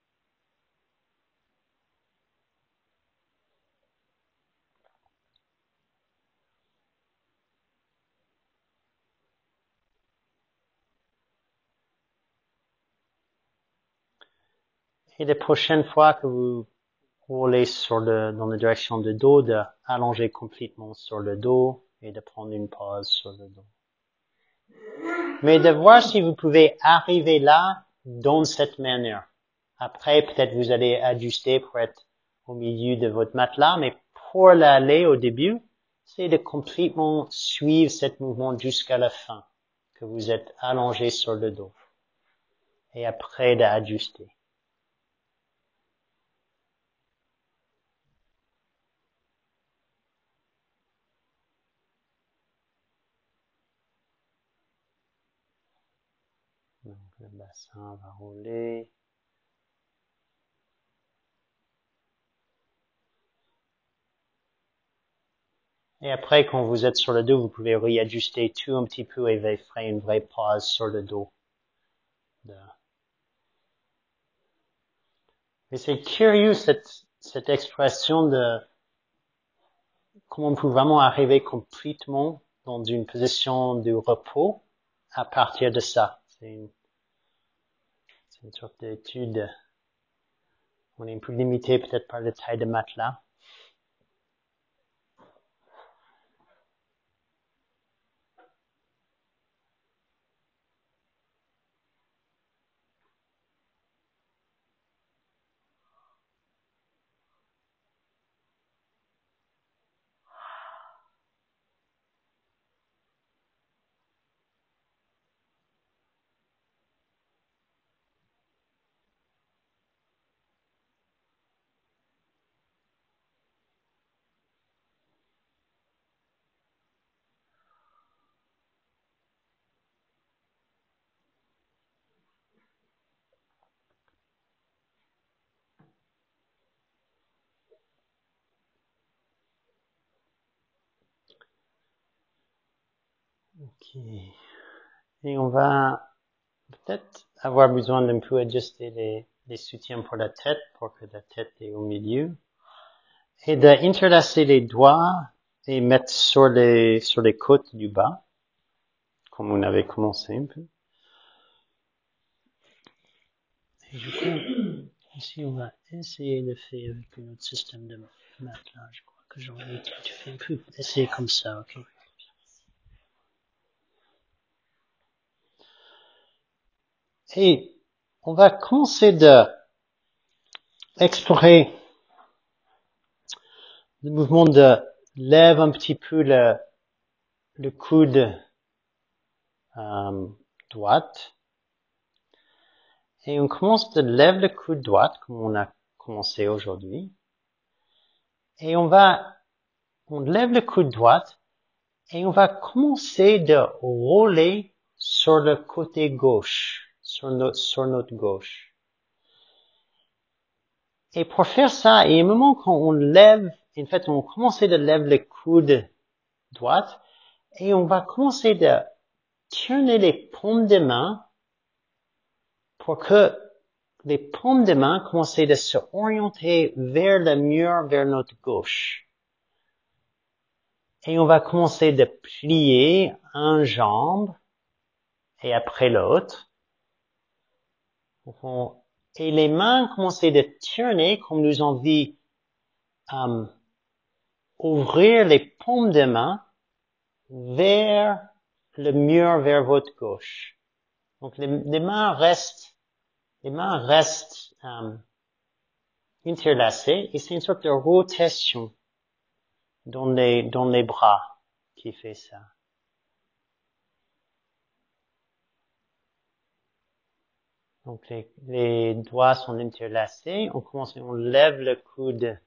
Et la prochaine fois que vous roulez sur le, dans la direction du dos, de allonger complètement sur le dos et de prendre une pause sur le dos. Mais de voir si vous pouvez arriver là dans cette manière. Après, peut-être vous allez ajuster pour être au milieu de votre matelas, mais pour l'aller au début, c'est de complètement suivre cet mouvement jusqu'à la fin, que vous êtes allongé sur le dos. Et après d'ajuster. Donc le bassin va rouler. Et après, quand vous êtes sur le dos, vous pouvez réajuster tout un petit peu et faire une vraie pause sur le dos. Et c'est curieux cette, cette expression de comment on peut vraiment arriver complètement dans une position de repos à partir de ça. C'est une, c'est une sorte d'étude. On est un peu limité peut-être par la taille de matelas. Ok. Et on va peut-être avoir besoin d'un peu ajuster les, les soutiens pour la tête, pour que la tête est au milieu. Et d'interlacer les doigts et mettre sur les, sur les côtes du bas, comme on avait commencé un peu. Et du coup, ici on va essayer de faire avec notre système de matelas. Je crois que j'en ai tu fais un peu essayer comme ça, ok? Et on va commencer de explorer le mouvement de lève un petit peu le, le coude euh, droite Et on commence de lever le coude droit, comme on a commencé aujourd'hui. Et on va, on lève le coude droit, et on va commencer de rouler sur le côté gauche, sur notre, sur notre gauche. Et pour faire ça, et au moment quand on lève, en fait, on commence de lever le coude droit, et on va commencer de tourner les paumes de main pour que les paumes de main commencent de se orienter vers le mur, vers notre gauche. Et on va commencer de plier un jambe et après l'autre. Et les mains commencent de tourner comme nous avons vu, um, ouvrir les paumes de main vers le mur, vers votre gauche. Donc les, les mains restent, les mains restent um, interlacées et c'est une sorte de rotation dans les, dans les bras qui fait ça. Donc les, les doigts sont interlacés. On commence, on lève le coude.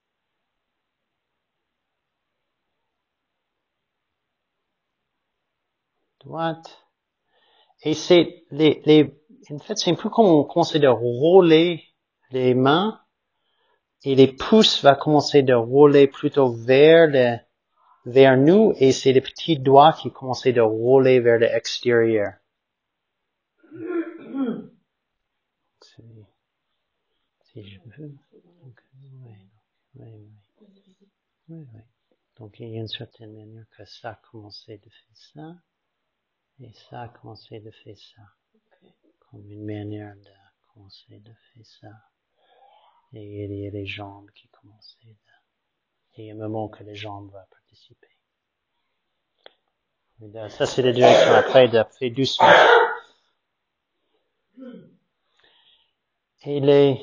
Droite. Et c'est les, les, en fait, c'est un peu comme on commence de rouler les mains et les pouces va commencer de rouler plutôt vers le, vers nous et c'est les petits doigts qui commencent de rouler vers l'extérieur. Si, si je veux. Donc, oui, oui, oui. Oui, oui. Donc, il y a une certaine manière que ça a commencé de faire ça et ça a commencé de faire ça. Comme une manière de commencer de faire ça. Et il y a les jambes qui commençaient de... Et il y a un moment que les jambes vont participer. Ça, c'est la direction après de faire doucement. Et les...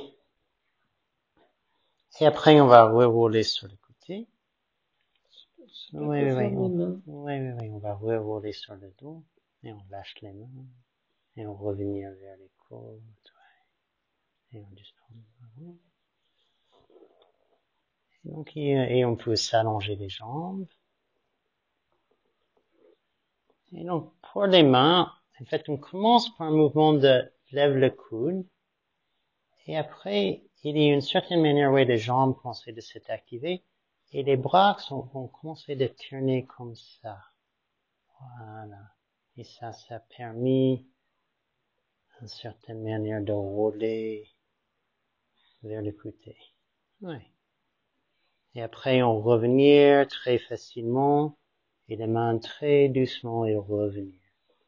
Et après, on va rerouler sur le côté. Oui, oui, oui. On... Oui, oui, oui. On va rerouler sur le dos. Et on lâche les mains. Et on revient vers les côtes. Et on descend. Donc, et on peut s'allonger les jambes. Et donc, pour les mains, en fait, on commence par un mouvement de lève le coude. Et après, il y a une certaine manière où les jambes commencent de s'activer. Et les bras sont, vont commencer de tourner comme ça. Voilà. Et ça, ça a permis une certaine manière de rouler vers le côté. Oui. Et après, on revenir très facilement. Et les mains très doucement et revenir.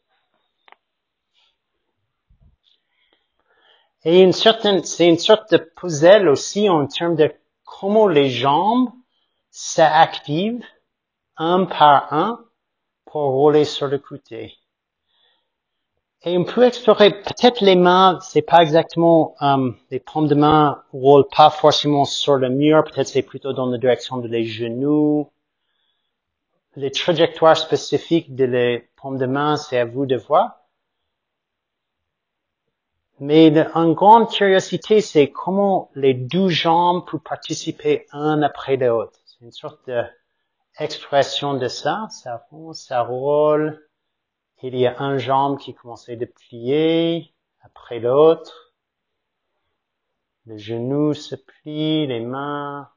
Et une certaine, c'est une sorte de puzzle aussi en termes de comment les jambes s'activent un par un pour rouler sur le côté. Et on peut explorer peut-être les mains, c'est pas exactement, um, les paumes de main roulent pas forcément sur le mur, peut-être c'est plutôt dans la direction de les genoux. Les trajectoires spécifiques de les paumes de main, c'est à vous de voir. Mais une grande curiosité, c'est comment les deux jambes peuvent participer un après l'autre. C'est une sorte d'expression de ça. Ça roule, ça roule. Il y a un jambe qui commence à plier après l'autre. Le genou se plie, les mains.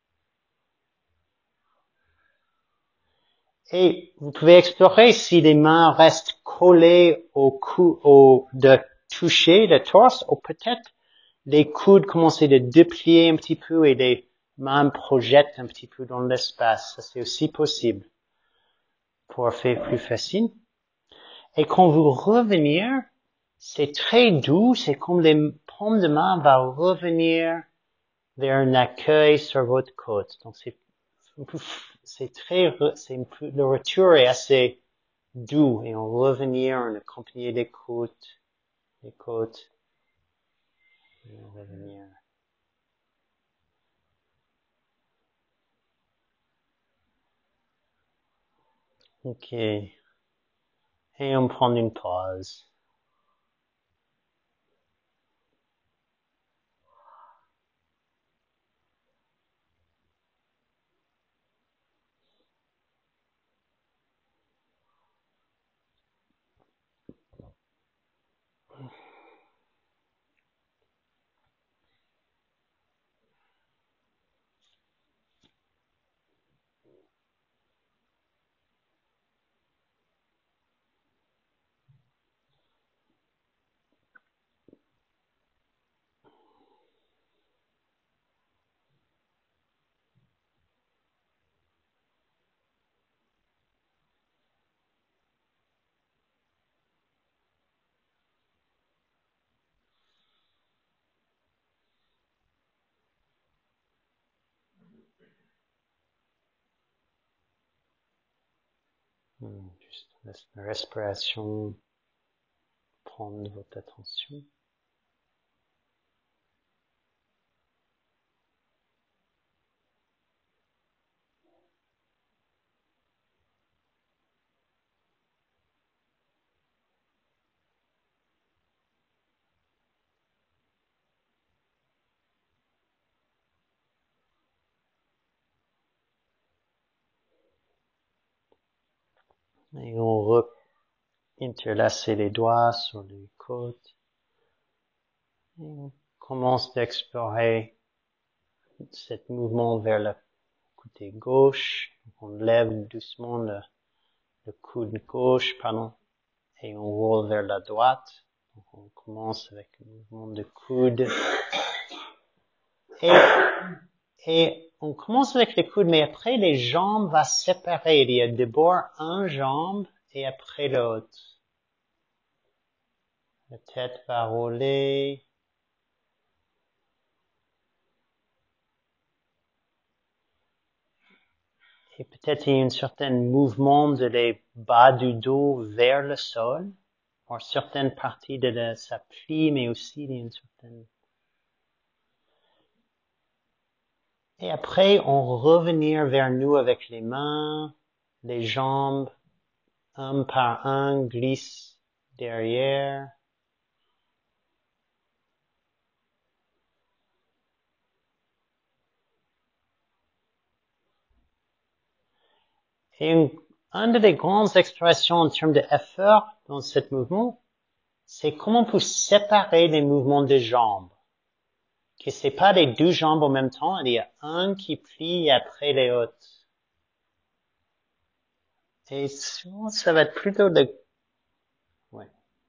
Et vous pouvez explorer si les mains restent collées au cou, au, de toucher le torse, ou peut-être les coudes commencent à déplier un petit peu et les mains projettent un petit peu dans l'espace. Ça, c'est aussi possible pour faire plus facile. Et quand vous revenez, c'est très doux, c'est comme les paumes de main vont revenir vers un accueil sur votre côte. Donc c'est, c'est très, c'est un peu, le retour est assez doux et on revient, on accompagne les côtes, les côtes, et on revient. Ok. Et on prend une pause. Hmm, juste laisse la respiration prendre votre attention. Et on interlace les doigts sur les côtes. Et on commence d'explorer ce mouvement vers le côté gauche. On lève doucement le, le coude gauche, pardon, et on roule vers la droite. Donc on commence avec le mouvement de coude. Et, et on commence avec les coudes, mais après les jambes vont se séparer. Il y a d'abord une jambe et après l'autre. La tête va rouler. Et peut-être il y a un certain mouvement de les bas du dos vers le sol, ou certaines parties de la, ça plie, mais aussi il y a une certaine... Et après, on revenir vers nous avec les mains, les jambes, un par un, glisse derrière. Et une, une des grandes expressions en termes d'effort dans ce mouvement, c'est comment on peut séparer les mouvements des jambes. Que c'est pas les deux jambes en même temps, il y a un qui plie après les autres. Et souvent, ça va être plutôt de... Ouais.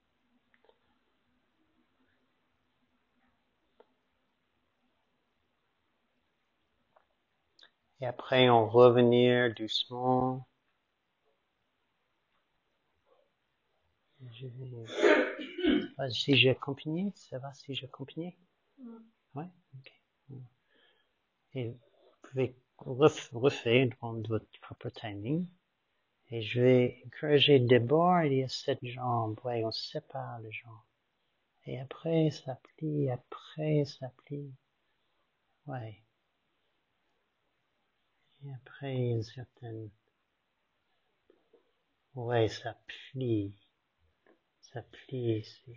Et après, on revenir doucement. Je vais... Si j'ai accompagné, ça va si j'ai accompagné? Ouais, ok. Et vous pouvez ref, refaire dans votre propre timing. Et je vais encourager d'abord, il y a cette jambe. Ouais, on sépare les jambes. Et après, ça plie, après, ça plie. Ouais. Et après, il y a une certaine... Ouais, ça plie. Ça plie ici.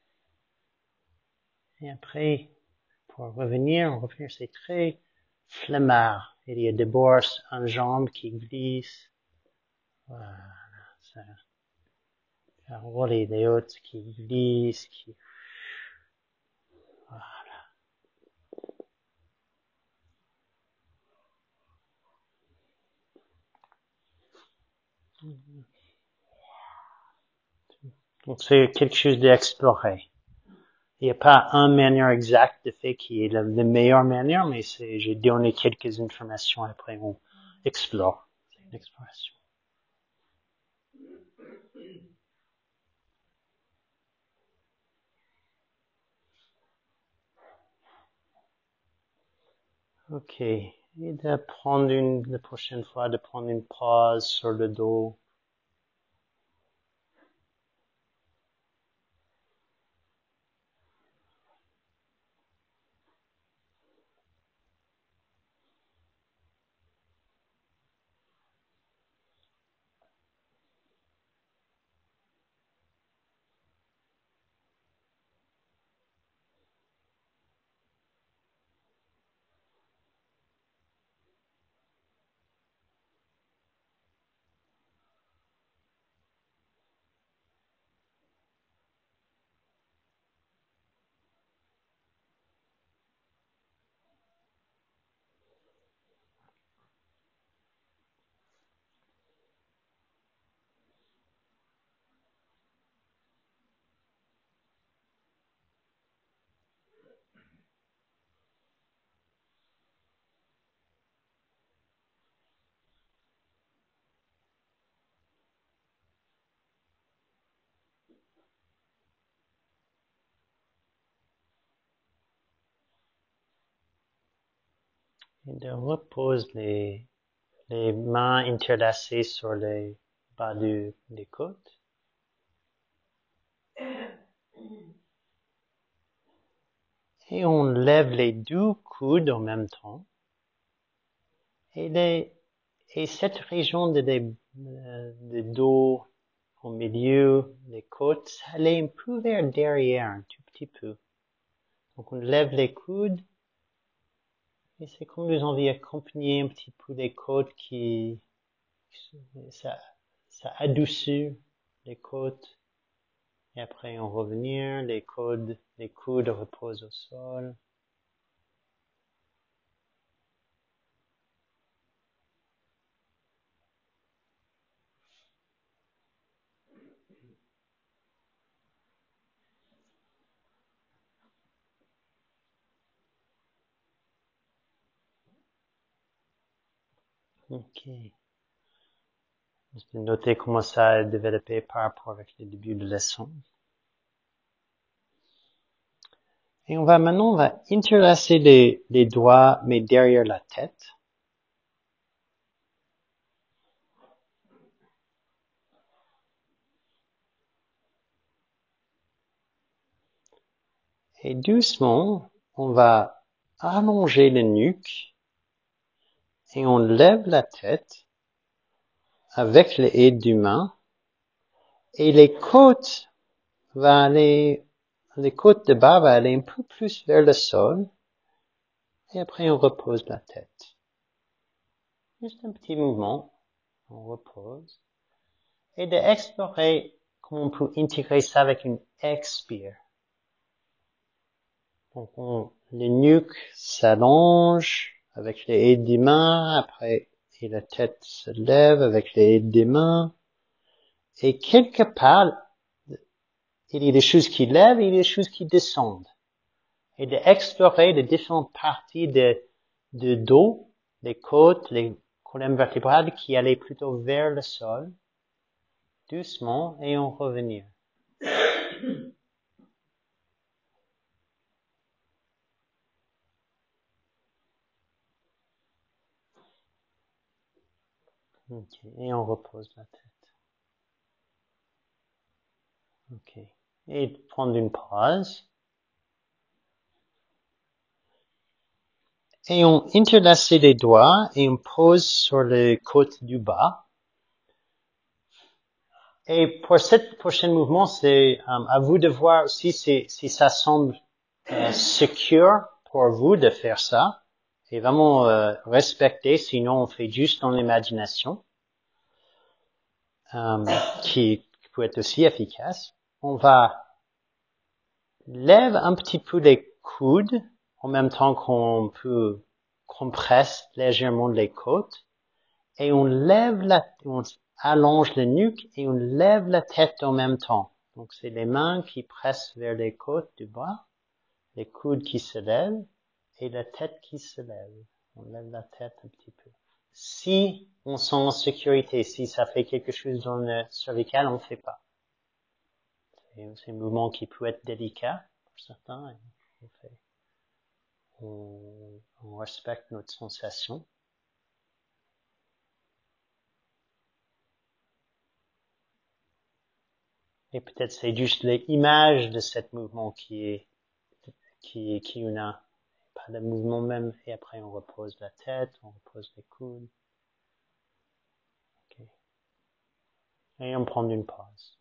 Et après, pour revenir, on revient, c'est très flemmard. Il y a d'abord une jambe qui glisse. Voilà, ça. Faire rouler les autres qui glissent, qui... Voilà. Donc c'est quelque chose d'explorer. Il n'y a pas une manière exacte de faire qui est la, la meilleure manière, mais c'est, j'ai donné quelques informations après on explore. C'est une exploration. Ok. Et de prendre une, la prochaine fois, de prendre une pause sur le dos. Et de reposer les, les mains interlacées sur les bas du, des côtes. Et on lève les deux coudes en même temps. Et, les, et cette région de, les, de dos au milieu des côtes, ça allait un peu vers derrière, un tout petit peu. Donc on lève les coudes. Et c'est comme nous envie accompagner un petit peu les côtes qui, ça, ça adoucit les côtes. Et après on revenir, les coudes, les coudes reposent au sol. Ok. Juste noter comment ça a développé par rapport avec le début de la leçon. Et on va maintenant, on va interlacer les, les doigts, mais derrière la tête. Et doucement, on va allonger le nuque et on lève la tête avec les aides du main. Et les côtes va aller, les côtes de bas va aller un peu plus vers le sol. Et après, on repose la tête. Juste un petit mouvement. On repose. Et d'explorer comment on peut intégrer ça avec une expire. Donc, on, le nuque s'allonge avec les aides des mains. Après, et la tête se lève avec les aides des mains. Et quelque part, il y a des choses qui lèvent et il y a des choses qui descendent. Et d'explorer les différentes parties de, de dos, les côtes, les colonnes vertébrales qui allaient plutôt vers le sol, doucement, et on revenir. Ok, et on repose la tête. Ok, et prendre une pause. Et on interlace les doigts et on pose sur les côtes du bas. Et pour cette prochaine mouvement, c'est um, à vous de voir aussi si, si ça semble euh, secure pour vous de faire ça. Et vraiment euh, respecter, sinon on fait juste dans l'imagination, um, qui, qui peut être aussi efficace. On va lève un petit peu les coudes en même temps qu'on peut compresse légèrement les côtes. Et on lève la, on allonge le nuque et on lève la tête en même temps. Donc c'est les mains qui pressent vers les côtes du bas, les coudes qui se lèvent et la tête qui se lève. On lève la tête un petit peu. Si on sent en sécurité, si ça fait quelque chose dans le cervical, on ne fait pas. C'est un mouvement qui peut être délicat pour certains. On, fait, on, on respecte notre sensation. Et peut-être c'est juste l'image de ce mouvement qui est, qui est, qui on a, pas le mouvement même, et après on repose la tête, on repose les coudes. Okay. Et on prend une pause.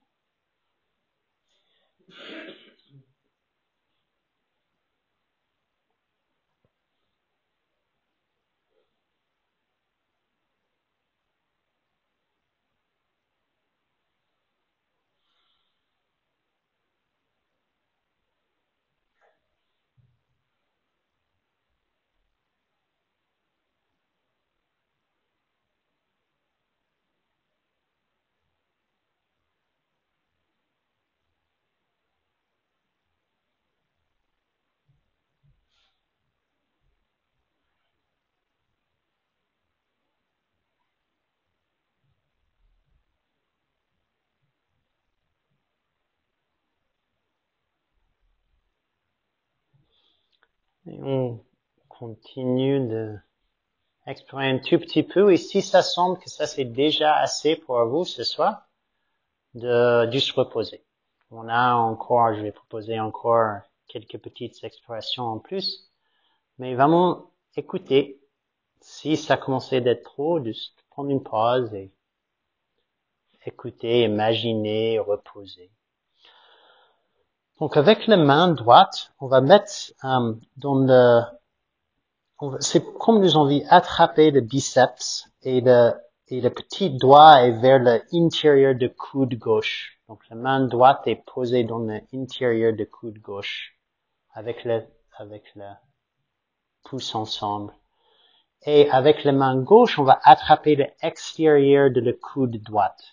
Et on continue de explorer un tout petit peu. Et si ça semble que ça c'est déjà assez pour vous ce soir, de juste reposer. On a encore, je vais proposer encore quelques petites explorations en plus. Mais vraiment, écoutez. Si ça commençait d'être trop, juste prendre une pause et écouter, imaginer, reposer. Donc avec la main droite, on va mettre euh, dans le, on va, c'est comme nous envie attraper le biceps et le et le petit doigt est vers l'intérieur du coude gauche. Donc la main droite est posée dans l'intérieur du coude gauche avec le avec le pouce ensemble. Et avec la main gauche, on va attraper l'extérieur de la coude droite.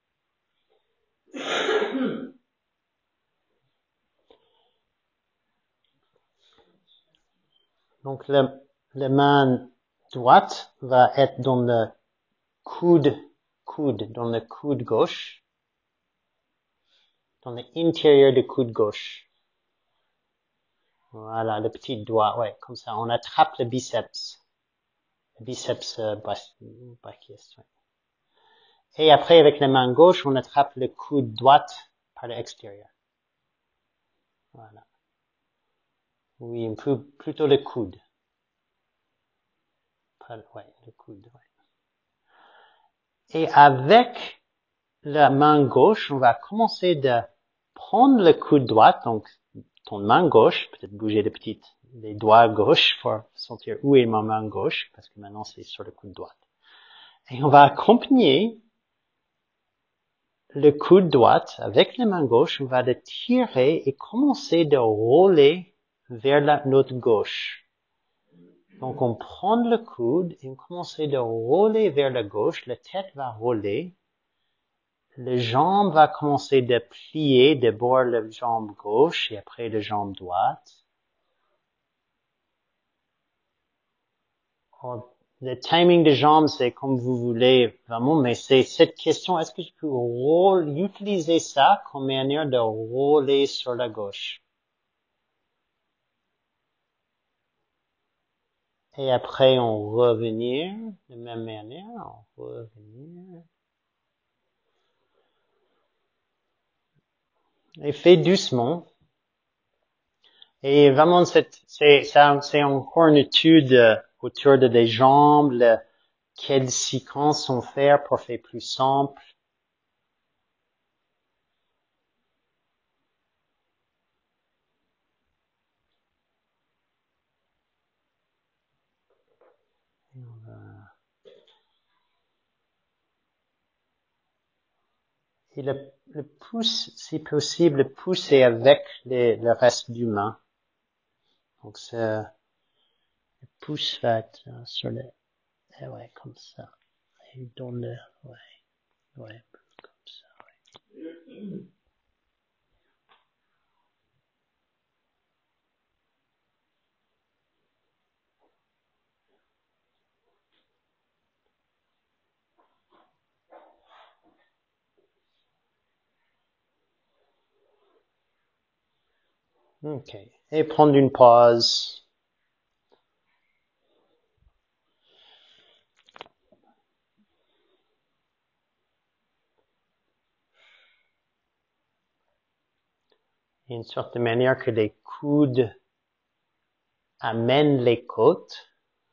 Donc la, la main droite va être dans le coude, coude, dans le coude gauche, dans l'intérieur du coude gauche. Voilà, le petit doigt, ouais, comme ça. On attrape le biceps. Le biceps euh, brachius, ouais. Et après, avec la main gauche, on attrape le coude droite par l'extérieur. Voilà. Oui, un peu, plutôt le coude. Pas, ouais, le coude, ouais. Et avec la main gauche, on va commencer de prendre le coude droit, donc ton main gauche, peut-être bouger les petites, les doigts gauche pour sentir où est ma main gauche, parce que maintenant c'est sur le coude droit. Et on va accompagner le coude droit avec la main gauche, on va le tirer et commencer de rouler vers la note gauche. Donc on prend le coude et on commence de rouler vers la gauche, la tête va rouler, la jambe va commencer de plier d'abord la jambe gauche et après la jambe droite. Le timing de jambes, c'est comme vous voulez, vraiment, mais c'est cette question, est-ce que je peux roll, utiliser ça comme manière de rouler sur la gauche? Et après, on revenir de même manière, on revenir. Et fait doucement. Et vraiment, c'est, c'est, c'est encore une étude autour de des jambes, le, quelles séquences on fait pour faire plus simple. Et le, le pouce, si possible, le pouce est avec les, le reste du main. Donc, c'est, le pouce va être sur le, eh ouais, comme ça. Et dans le, ouais, ouais, comme ça, ouais. Ok. Et prendre une pause. Une sorte de manière que les coudes amènent les côtes.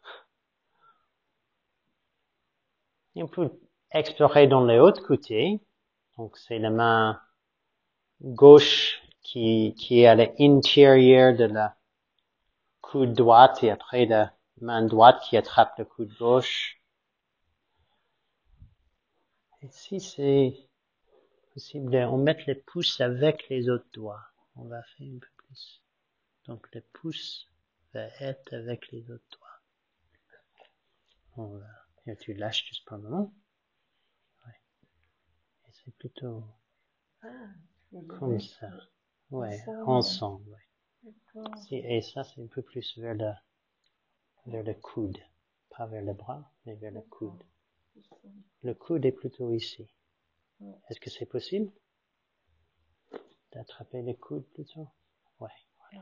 Et on peut explorer dans les autres côtés. Donc, c'est la main gauche qui, qui est à l'intérieur de la coude droite et après la main droite qui attrape le coude gauche. Et si c'est possible, on met les pouces avec les autres doigts. On va faire un peu plus. Donc, le pouce va être avec les autres doigts. On va, et tu lâches juste pour un moment. Ouais. Et c'est plutôt comme ça. Ouais, ensemble, ouais. Si, et ça, c'est un peu plus vers le, vers le coude. Pas vers le bras, mais vers le coude. Le coude est plutôt ici. Est-ce que c'est possible d'attraper le coude plutôt? Ouais, voilà.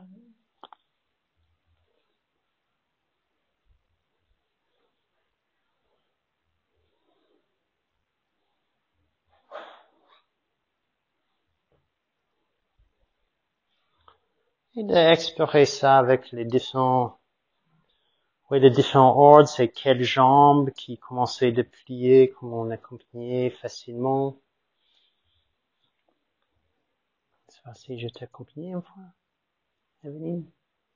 Et d'explorer ça avec les différents, oui, les différents ordres, c'est quelles jambes qui commençaient de plier, comment on accompagnait facilement. C'est pas si je t'ai accompagné une fois, Evelyne.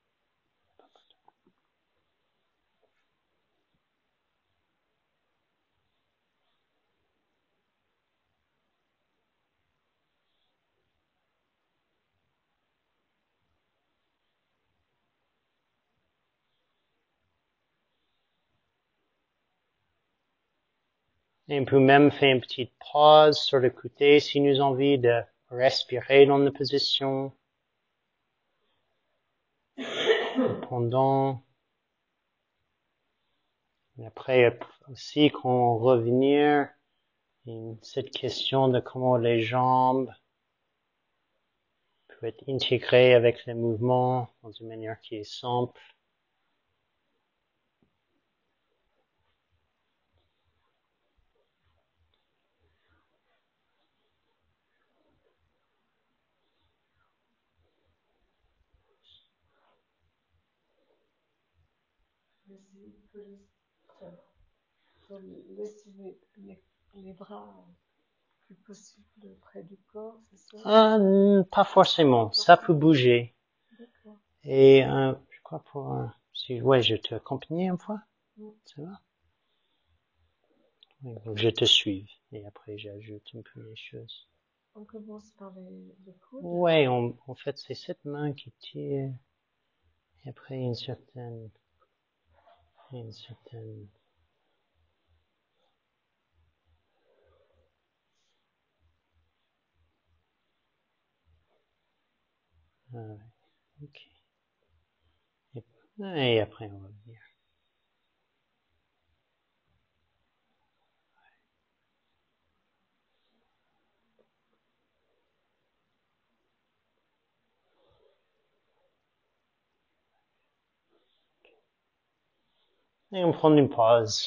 Et on peut même faire une petite pause sur le côté si nous avons envie de respirer dans la position. Pendant. Et après aussi, quand on revenir, cette question de comment les jambes peuvent être intégrées avec les mouvements dans une manière qui est simple. Laisser les, les, les bras plus possible près du corps, c'est ça? Euh, pas forcément, ça peut bouger. D'accord. Et euh, je crois pour euh, si ouais, je te accompagne une fois, mm. Ça va? Oui, donc je te suis et après j'ajoute un peu les choses. On commence par les, les coudes. Ouais, on, en fait c'est cette main qui tire et après une certaine, une certaine. Ah ouais, ok. Et, et après on va venir. Et on prend une pause.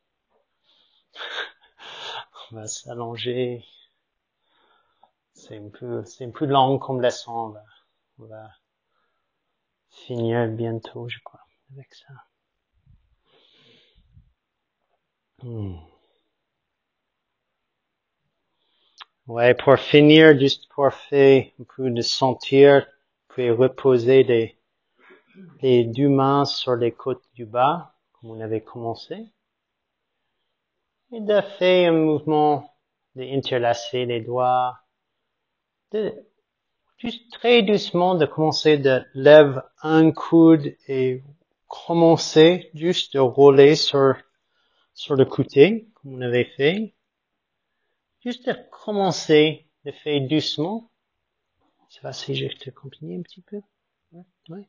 On va s'allonger. C'est un peu, c'est un peu long comme leçon. On va, on va finir bientôt, je crois, avec ça. Hmm. Ouais, pour finir, juste pour faire un peu de sentir, vous pouvez reposer les, les deux mains sur les côtes du bas, comme on avait commencé. Et de faire un mouvement d'interlacer les doigts, de, juste très doucement de commencer de lever un coude et commencer juste de rouler sur, sur le côté, comme on avait fait. Juste de commencer de faire doucement. Ça va si je te accompagne un petit peu? Oui.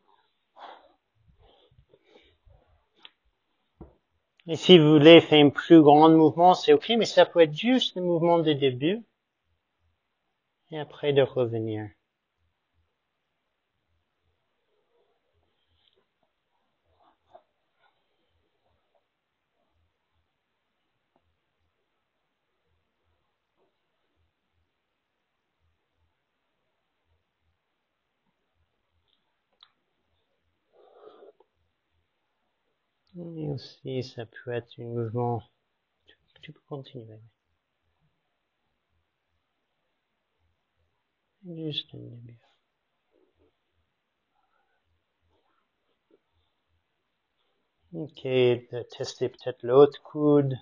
Et si vous voulez faire un plus grand mouvement, c'est ok, mais ça peut être juste le mouvement de début. Et après de revenir. Et aussi, ça peut être un mouvement. Tu, tu peux continuer. Juste un début. Ok, de tester peut-être l'autre coude.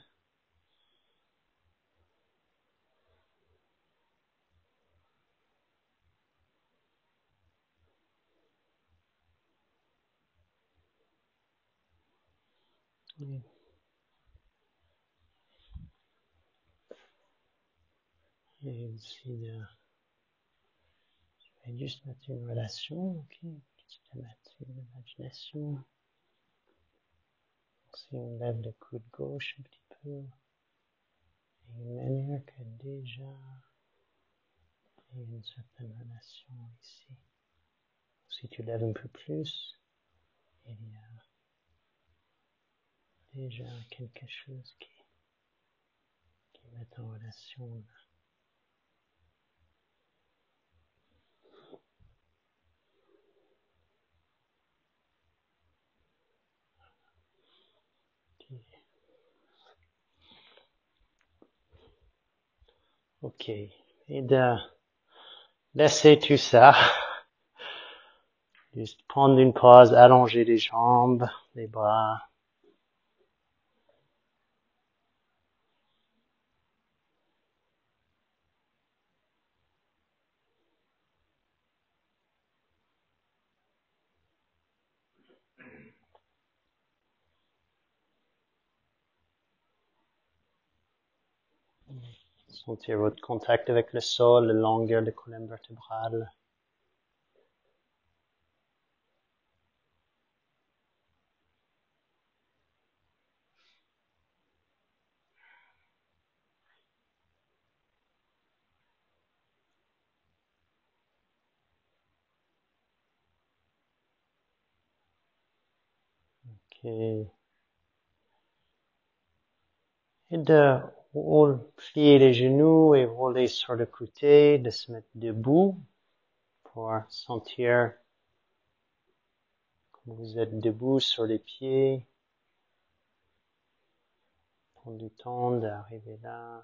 Et aussi de, je vais juste mettre une relation, ok, juste mettre une imagination. Si on lève le coude gauche un petit peu, d'une manière que déjà, il y a une certaine relation ici. Si tu lèves un peu plus, il y a déjà quelque chose qui, qui met en relation là. Ok. Et de laisser tout ça. Juste prendre une pause, allonger les jambes, les bras. Sentir votre contact avec le sol, la longueur de la colonne vertébrale. Ok. Et de plier les genoux et rouler sur le côté, de se mettre debout pour sentir que vous êtes debout sur les pieds. Prendre du temps d'arriver là.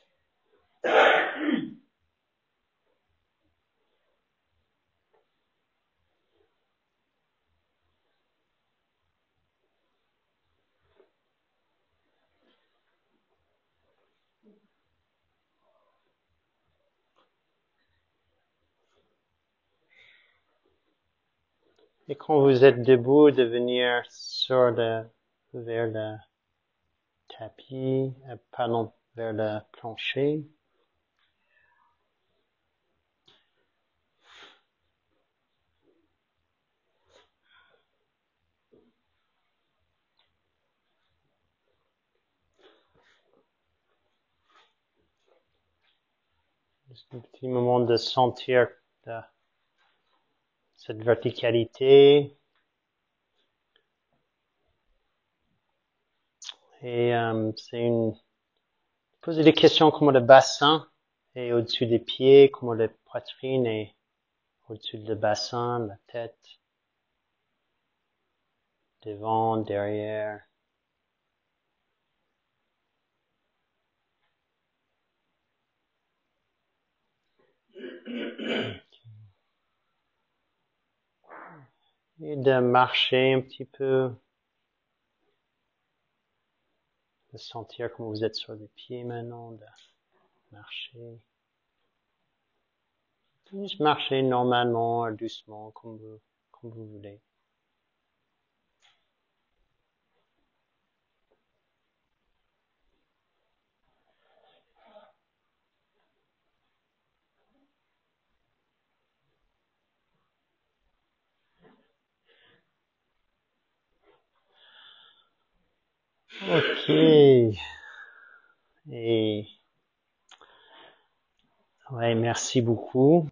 Et quand vous êtes debout, de venir sur le, vers le tapis, euh, pardon, vers le plancher. Juste un petit moment de sentir de, cette verticalité. Et euh, c'est une poser des questions comme le bassin est au-dessus des pieds, comme la poitrine est au-dessus du bassin, la tête, devant, derrière. Et de marcher un petit peu, de sentir comme vous êtes sur les pieds maintenant, de marcher. Juste marcher normalement, doucement, comme vous, comme vous voulez. Ok. Et ouais, merci beaucoup.